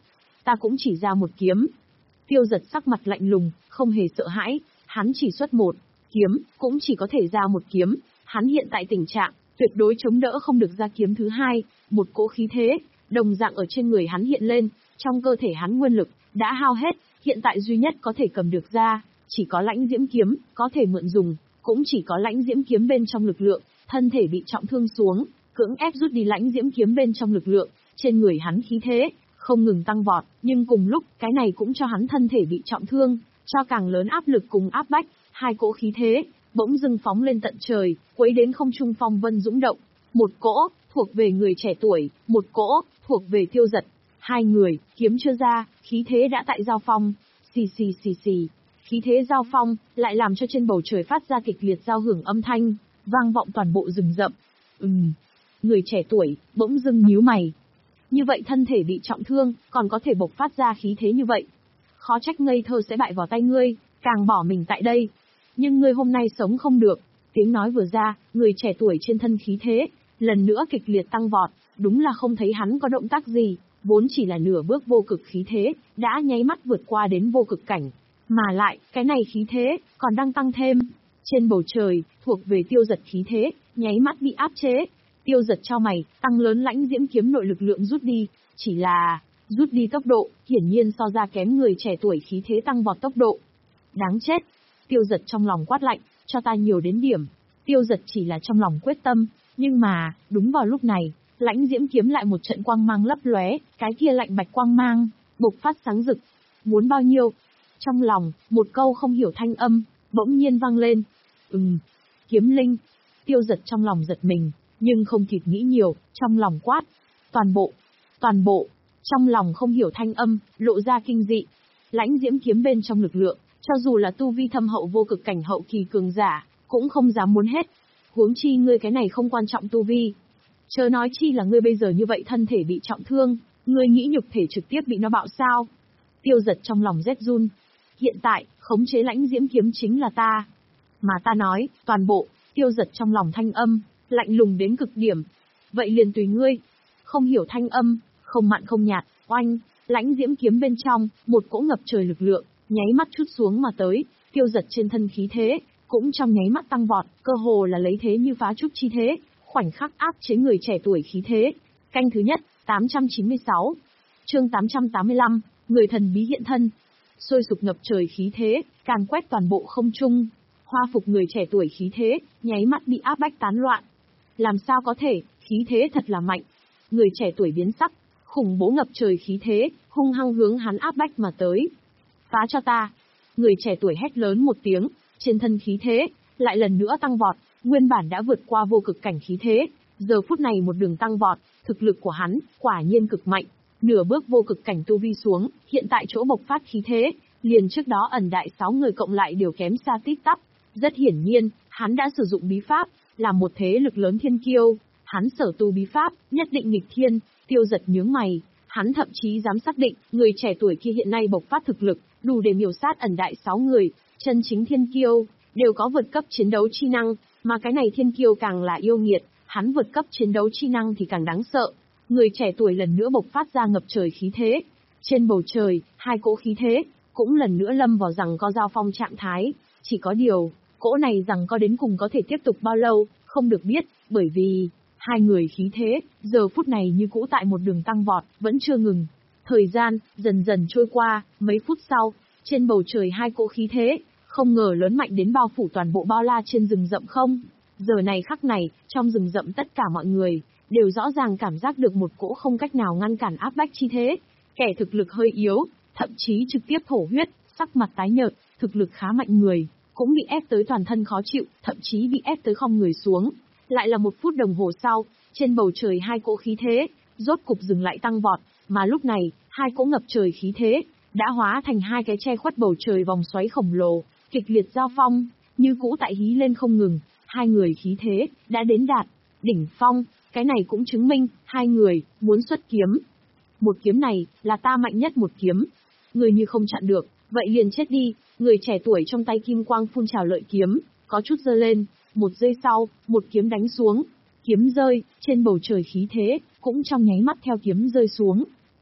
ta cũng chỉ ra một kiếm. Tiêu Giật sắc mặt lạnh lùng, không hề sợ hãi, hắn chỉ xuất một kiếm, cũng chỉ có thể ra một kiếm, hắn hiện tại tình trạng, tuyệt đối chống đỡ không được ra kiếm thứ hai, một cỗ khí thế, đồng dạng ở trên người hắn hiện lên, trong cơ thể hắn nguyên lực, đã hao hết, hiện tại duy nhất có thể cầm được ra, chỉ có lãnh diễm kiếm, có thể mượn dùng, cũng chỉ có lãnh diễm kiếm bên trong lực lượng, thân thể bị trọng thương xuống, cưỡng ép rút đi lãnh diễm kiếm bên trong lực lượng, trên người hắn khí thế, không ngừng tăng vọt, nhưng cùng lúc, cái này cũng cho hắn thân thể bị trọng thương, cho càng lớn áp lực cùng áp bách, hai cỗ khí thế, bỗng dưng phóng lên tận trời, quấy đến không trung phong vân dũng động. Một cỗ, thuộc về người trẻ tuổi, một cỗ, thuộc về Tiêu Giật. Hai người, kiếm chưa ra, khí thế đã tại giao phong. Xì xì xì xì. Khí thế giao phong, lại làm cho trên bầu trời phát ra kịch liệt giao hưởng âm thanh, vang vọng toàn bộ rừng rậm. Ừm. Người trẻ tuổi, bỗng dưng nhíu mày. Như vậy thân thể bị trọng thương, còn có thể bộc phát ra khí thế như vậy. Khó trách ngây thơ sẽ bại vào tay ngươi, càng bỏ mình tại đây. Nhưng ngươi hôm nay sống không được. Tiếng nói vừa ra, người trẻ tuổi trên thân khí thế, lần nữa kịch liệt tăng vọt, đúng là không thấy hắn có động tác gì, vốn chỉ là nửa bước vô cực khí thế, đã nháy mắt vượt qua đến vô cực cảnh. Mà lại, cái này khí thế, còn đang tăng thêm. Trên bầu trời, thuộc về Tiêu Giật khí thế, nháy mắt bị áp chế. Tiêu Giật cho mày, tăng lớn lãnh diễm kiếm nội lực lượng rút đi, chỉ là, rút đi tốc độ, hiển nhiên so ra kém người trẻ tuổi khí thế tăng vọt tốc độ. Đáng chết! Tiêu Giật trong lòng quát lạnh, cho ta nhiều đến điểm. Tiêu Giật chỉ là trong lòng quyết tâm, nhưng mà, đúng vào lúc này, lãnh diễm kiếm lại một trận quang mang lấp lóe, cái kia lạnh bạch quang mang, bộc phát sáng rực. Muốn bao nhiêu? Trong lòng, một câu không hiểu thanh âm, bỗng nhiên vang lên. Ừm, kiếm linh. Tiêu Giật trong lòng giật mình, nhưng không kịp nghĩ nhiều, trong lòng quát. Toàn bộ, toàn bộ, trong lòng không hiểu thanh âm, lộ ra kinh dị. Lãnh diễm kiếm bên trong lực lượng, cho dù là tu vi thâm hậu vô cực cảnh hậu kỳ cường giả, cũng không dám muốn hết. Huống chi ngươi cái này không quan trọng tu vi. Chớ nói chi là ngươi bây giờ như vậy thân thể bị trọng thương, ngươi nghĩ nhục thể trực tiếp bị nó bạo sao? Tiêu Giật trong lòng rét run. Hiện tại, khống chế lãnh diễm kiếm chính là ta. Mà ta nói, toàn bộ, Tiêu Giật trong lòng thanh âm, lạnh lùng đến cực điểm. Vậy liền tùy ngươi. Không hiểu thanh âm, không mặn không nhạt, oanh, lãnh diễm kiếm bên trong, một cỗ ngập trời lực lượng, nháy mắt chút xuống mà tới, Tiêu Giật trên thân khí thế, cũng trong nháy mắt tăng vọt, cơ hồ là lấy thế như phá trúc chi thế, khoảnh khắc áp chế người trẻ tuổi khí thế. Canh thứ nhất, tám trăm chín mươi sáu. Chương tám trăm tám mươi lăm, người thần bí hiện thân. Sôi sục ngập trời khí thế, càn quét toàn bộ không trung. Hoa phục người trẻ tuổi khí thế, nháy mắt bị áp bách tán loạn. Làm sao có thể, khí thế thật là mạnh. Người trẻ tuổi biến sắc, khủng bố ngập trời khí thế, hung hăng hướng hắn áp bách mà tới. Phá cho ta. Người trẻ tuổi hét lớn một tiếng, trên thân khí thế, lại lần nữa tăng vọt, nguyên bản đã vượt qua vô cực cảnh khí thế, giờ phút này một đường tăng vọt, thực lực của hắn, quả nhiên cực mạnh, nửa bước vô cực cảnh tu vi xuống, hiện tại chỗ bộc phát khí thế, liền trước đó ẩn đại sáu người cộng lại đều kém xa tít tắp, rất hiển nhiên, hắn đã sử dụng bí pháp, là một thế lực lớn thiên kiêu, hắn sở tu bí pháp, nhất định nghịch thiên. Tiêu Giật nhướng mày, hắn thậm chí dám xác định, người trẻ tuổi kia hiện nay bộc phát thực lực, đủ để miểu sát ẩn đại sáu người, chân chính thiên kiêu, đều có vượt cấp chiến đấu chi năng, mà cái này thiên kiêu càng là yêu nghiệt, hắn vượt cấp chiến đấu chi năng thì càng đáng sợ. Người trẻ tuổi lần nữa bộc phát ra ngập trời khí thế. Trên bầu trời, hai cỗ khí thế, cũng lần nữa lâm vào rằng có giao phong trạng thái, chỉ có điều, cỗ này rằng có đến cùng có thể tiếp tục bao lâu, không được biết, bởi vì, hai người khí thế, giờ phút này như cũ tại một đường tăng vọt, vẫn chưa ngừng. Thời gian, dần dần trôi qua, mấy phút sau, trên bầu trời hai cỗ khí thế, không ngờ lớn mạnh đến bao phủ toàn bộ bao la trên rừng rậm không. Giờ này khắc này, trong rừng rậm tất cả mọi người, đều rõ ràng cảm giác được một cỗ không cách nào ngăn cản áp bách chi thế. Kẻ thực lực hơi yếu, thậm chí trực tiếp thổ huyết, sắc mặt tái nhợt, thực lực khá mạnh người, cũng bị ép tới toàn thân khó chịu, thậm chí bị ép tới khom người xuống. Lại là một phút đồng hồ sau, trên bầu trời hai cỗ khí thế, rốt cục dừng lại tăng vọt, mà lúc này, hai cỗ ngập trời khí thế, đã hóa thành hai cái che khuất bầu trời vòng xoáy khổng lồ, kịch liệt giao phong, như cũ tại hí lên không ngừng, hai người khí thế, đã đến đạt đỉnh phong, cái này cũng chứng minh, hai người, muốn xuất kiếm. Một kiếm này, là ta mạnh nhất một kiếm. Người như không chặn được, vậy liền chết đi, người trẻ tuổi trong tay kim quang phun trào lợi kiếm, có chút giơ lên, một giây sau, một kiếm đánh xuống. Kiếm rơi, trên bầu trời khí thế, cũng trong nháy mắt theo kiếm rơi xuống.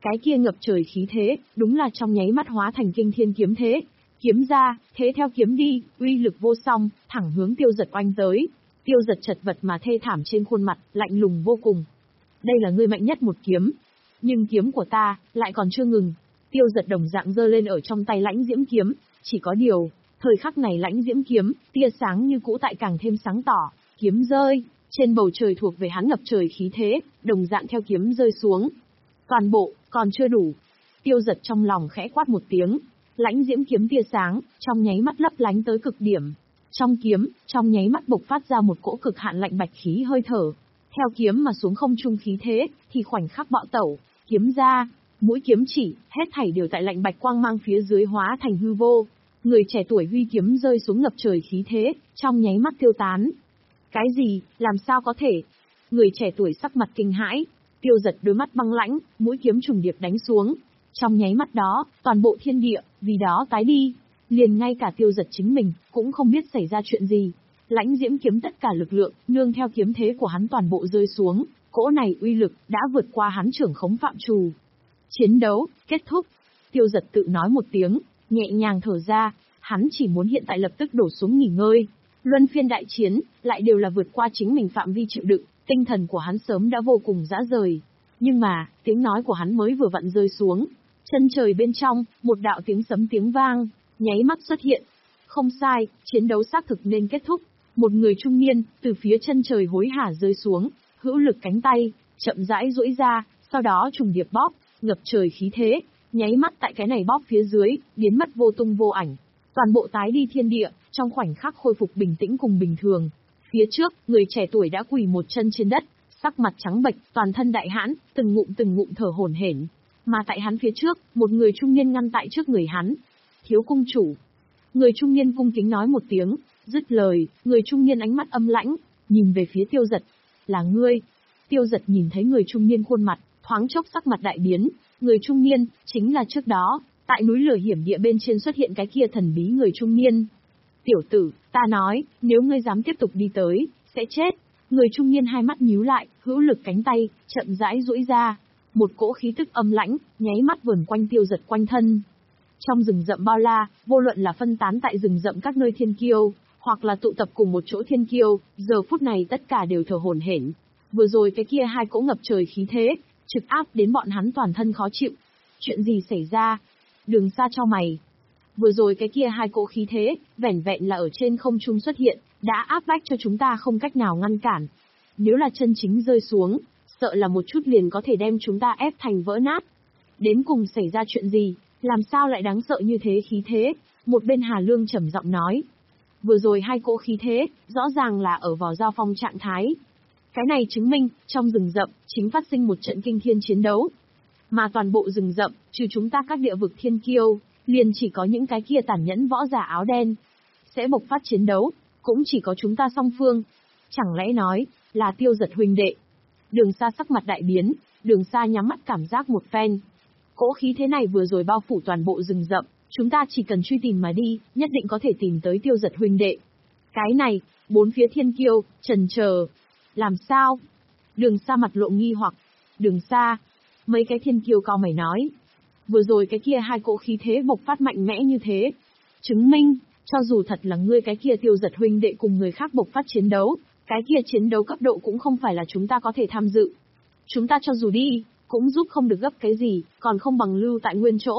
Cái kia ngập trời khí thế, đúng là trong nháy mắt hóa thành kinh thiên kiếm thế. Kiếm ra, thế theo kiếm đi, uy lực vô song, thẳng hướng Tiêu Giật oanh tới. Tiêu Giật chật vật mà thê thảm trên khuôn mặt, lạnh lùng vô cùng. Đây là ngươi mạnh nhất một kiếm. Nhưng kiếm của ta, lại còn chưa ngừng. Tiêu Giật đồng dạng giơ lên ở trong tay lãnh diễm kiếm. Chỉ có điều, thời khắc này lãnh diễm kiếm, tia sáng như cũ tại càng thêm sáng tỏ. Kiếm rơi, trên bầu trời thuộc về hắn ngập trời khí thế, đồng dạng theo kiếm rơi xuống. Toàn bộ, còn chưa đủ. Tiêu Giật trong lòng khẽ quát một tiếng. Lãnh diễm kiếm tia sáng, trong nháy mắt lấp lánh tới cực điểm. Trong kiếm, trong nháy mắt bộc phát ra một cỗ cực hạn lạnh bạch khí hơi thở. Theo kiếm mà xuống không trung khí thế, thì khoảnh khắc bạo tẩu, kiếm ra, mũi kiếm chỉ, hết thảy đều tại lạnh bạch quang mang phía dưới hóa thành hư vô. Người trẻ tuổi huy kiếm rơi xuống ngập trời khí thế, trong nháy mắt tiêu tán. Cái gì, làm sao có thể? Người trẻ tuổi sắc mặt kinh hãi, Tiêu Giật đôi mắt băng lãnh, mũi kiếm trùng điệp đánh xuống. Trong nháy mắt đó, toàn bộ thiên địa, vì đó tái đi. Liền ngay cả Tiêu Giật chính mình, cũng không biết xảy ra chuyện gì. Lãnh diễm kiếm tất cả lực lượng, nương theo kiếm thế của hắn toàn bộ rơi xuống. Cỗ này uy lực, đã vượt qua hắn trưởng khống phạm trù. Chiến đấu, kết thúc. Tiêu Giật tự nói một tiếng, nhẹ nhàng thở ra. Hắn chỉ muốn hiện tại lập tức đổ xuống nghỉ ngơi. Luân phiên đại chiến, lại đều là vượt qua chính mình phạm vi chịu đựng. Tinh thần của hắn sớm đã vô cùng rã rời. Nhưng mà, tiếng nói của hắn mới vừa vặn rơi xuống. Chân trời bên trong, một đạo tiếng sấm tiếng vang, nháy mắt xuất hiện. Không sai, chiến đấu xác thực nên kết thúc. Một người trung niên, từ phía chân trời hối hả rơi xuống, hữu lực cánh tay, chậm rãi duỗi ra, sau đó trùng điệp bóp, ngập trời khí thế, nháy mắt tại cái này bóp phía dưới, biến mất vô tung vô ảnh. Toàn bộ tái đi thiên địa, trong khoảnh khắc khôi phục bình tĩnh cùng bình thường. Phía trước, người trẻ tuổi đã quỳ một chân trên đất, sắc mặt trắng bệch, toàn thân đại hãn, từng ngụm từng ngụm thở hổn hển. Mà tại hắn phía trước, một người trung niên ngăn tại trước người hắn. Thiếu cung chủ. Người trung niên cung kính nói một tiếng, dứt lời, người trung niên ánh mắt âm lãnh, nhìn về phía Tiêu Giật. Là ngươi. Tiêu Giật nhìn thấy người trung niên khuôn mặt, thoáng chốc sắc mặt đại biến. Người trung niên, chính là trước đó, tại núi lửa hiểm địa bên trên xuất hiện cái kia thần bí người trung niên. Tiểu tử, ta nói, nếu ngươi dám tiếp tục đi tới, sẽ chết. Người trung niên hai mắt nhíu lại, hữu lực cánh tay, chậm rãi duỗi ra. Một cỗ khí tức âm lãnh, nháy mắt vờn quanh Tiêu Giật quanh thân. Trong rừng rậm bao la, vô luận là phân tán tại rừng rậm các nơi thiên kiêu, hoặc là tụ tập cùng một chỗ thiên kiêu, giờ phút này tất cả đều thở hổn hển. Vừa rồi cái kia hai cỗ ngập trời khí thế, trực áp đến bọn hắn toàn thân khó chịu. Chuyện gì xảy ra? Đường Sa cho mày. Vừa rồi cái kia hai cỗ khí thế, vẻn vẹn là ở trên không trung xuất hiện, đã áp bách cho chúng ta không cách nào ngăn cản. Nếu là chân chính rơi xuống, sợ là một chút liền có thể đem chúng ta ép thành vỡ nát. Đến cùng xảy ra chuyện gì, làm sao lại đáng sợ như thế khí thế? Một bên Hà Lương trầm giọng nói. Vừa rồi hai cỗ khí thế, rõ ràng là ở vào giao phong trạng thái. Cái này chứng minh, trong rừng rậm, chính phát sinh một trận kinh thiên chiến đấu. Mà toàn bộ rừng rậm, trừ chúng ta các địa vực thiên kiêu, liền chỉ có những cái kia tàn nhẫn võ giả áo đen. Sẽ bộc phát chiến đấu, cũng chỉ có chúng ta song phương. Chẳng lẽ nói, là Tiêu Giật huynh đệ. Đường Sa sắc mặt đại biến, Đường Sa nhắm mắt cảm giác một phen. Cỗ khí thế này vừa rồi bao phủ toàn bộ rừng rậm, chúng ta chỉ cần truy tìm mà đi, nhất định có thể tìm tới Tiêu Giật huynh đệ. Cái này, bốn phía thiên kiêu, trần chờ. Làm sao? Đường Sa mặt lộ nghi hoặc. Đường Sa, mấy cái thiên kiêu cao mày nói. Vừa rồi cái kia hai cỗ khí thế bộc phát mạnh mẽ như thế. Chứng minh, cho dù thật là ngươi cái kia Tiêu Giật huynh đệ cùng người khác bộc phát chiến đấu, cái kia chiến đấu cấp độ cũng không phải là chúng ta có thể tham dự. Chúng ta cho dù đi, cũng giúp không được gấp cái gì, còn không bằng lưu tại nguyên chỗ.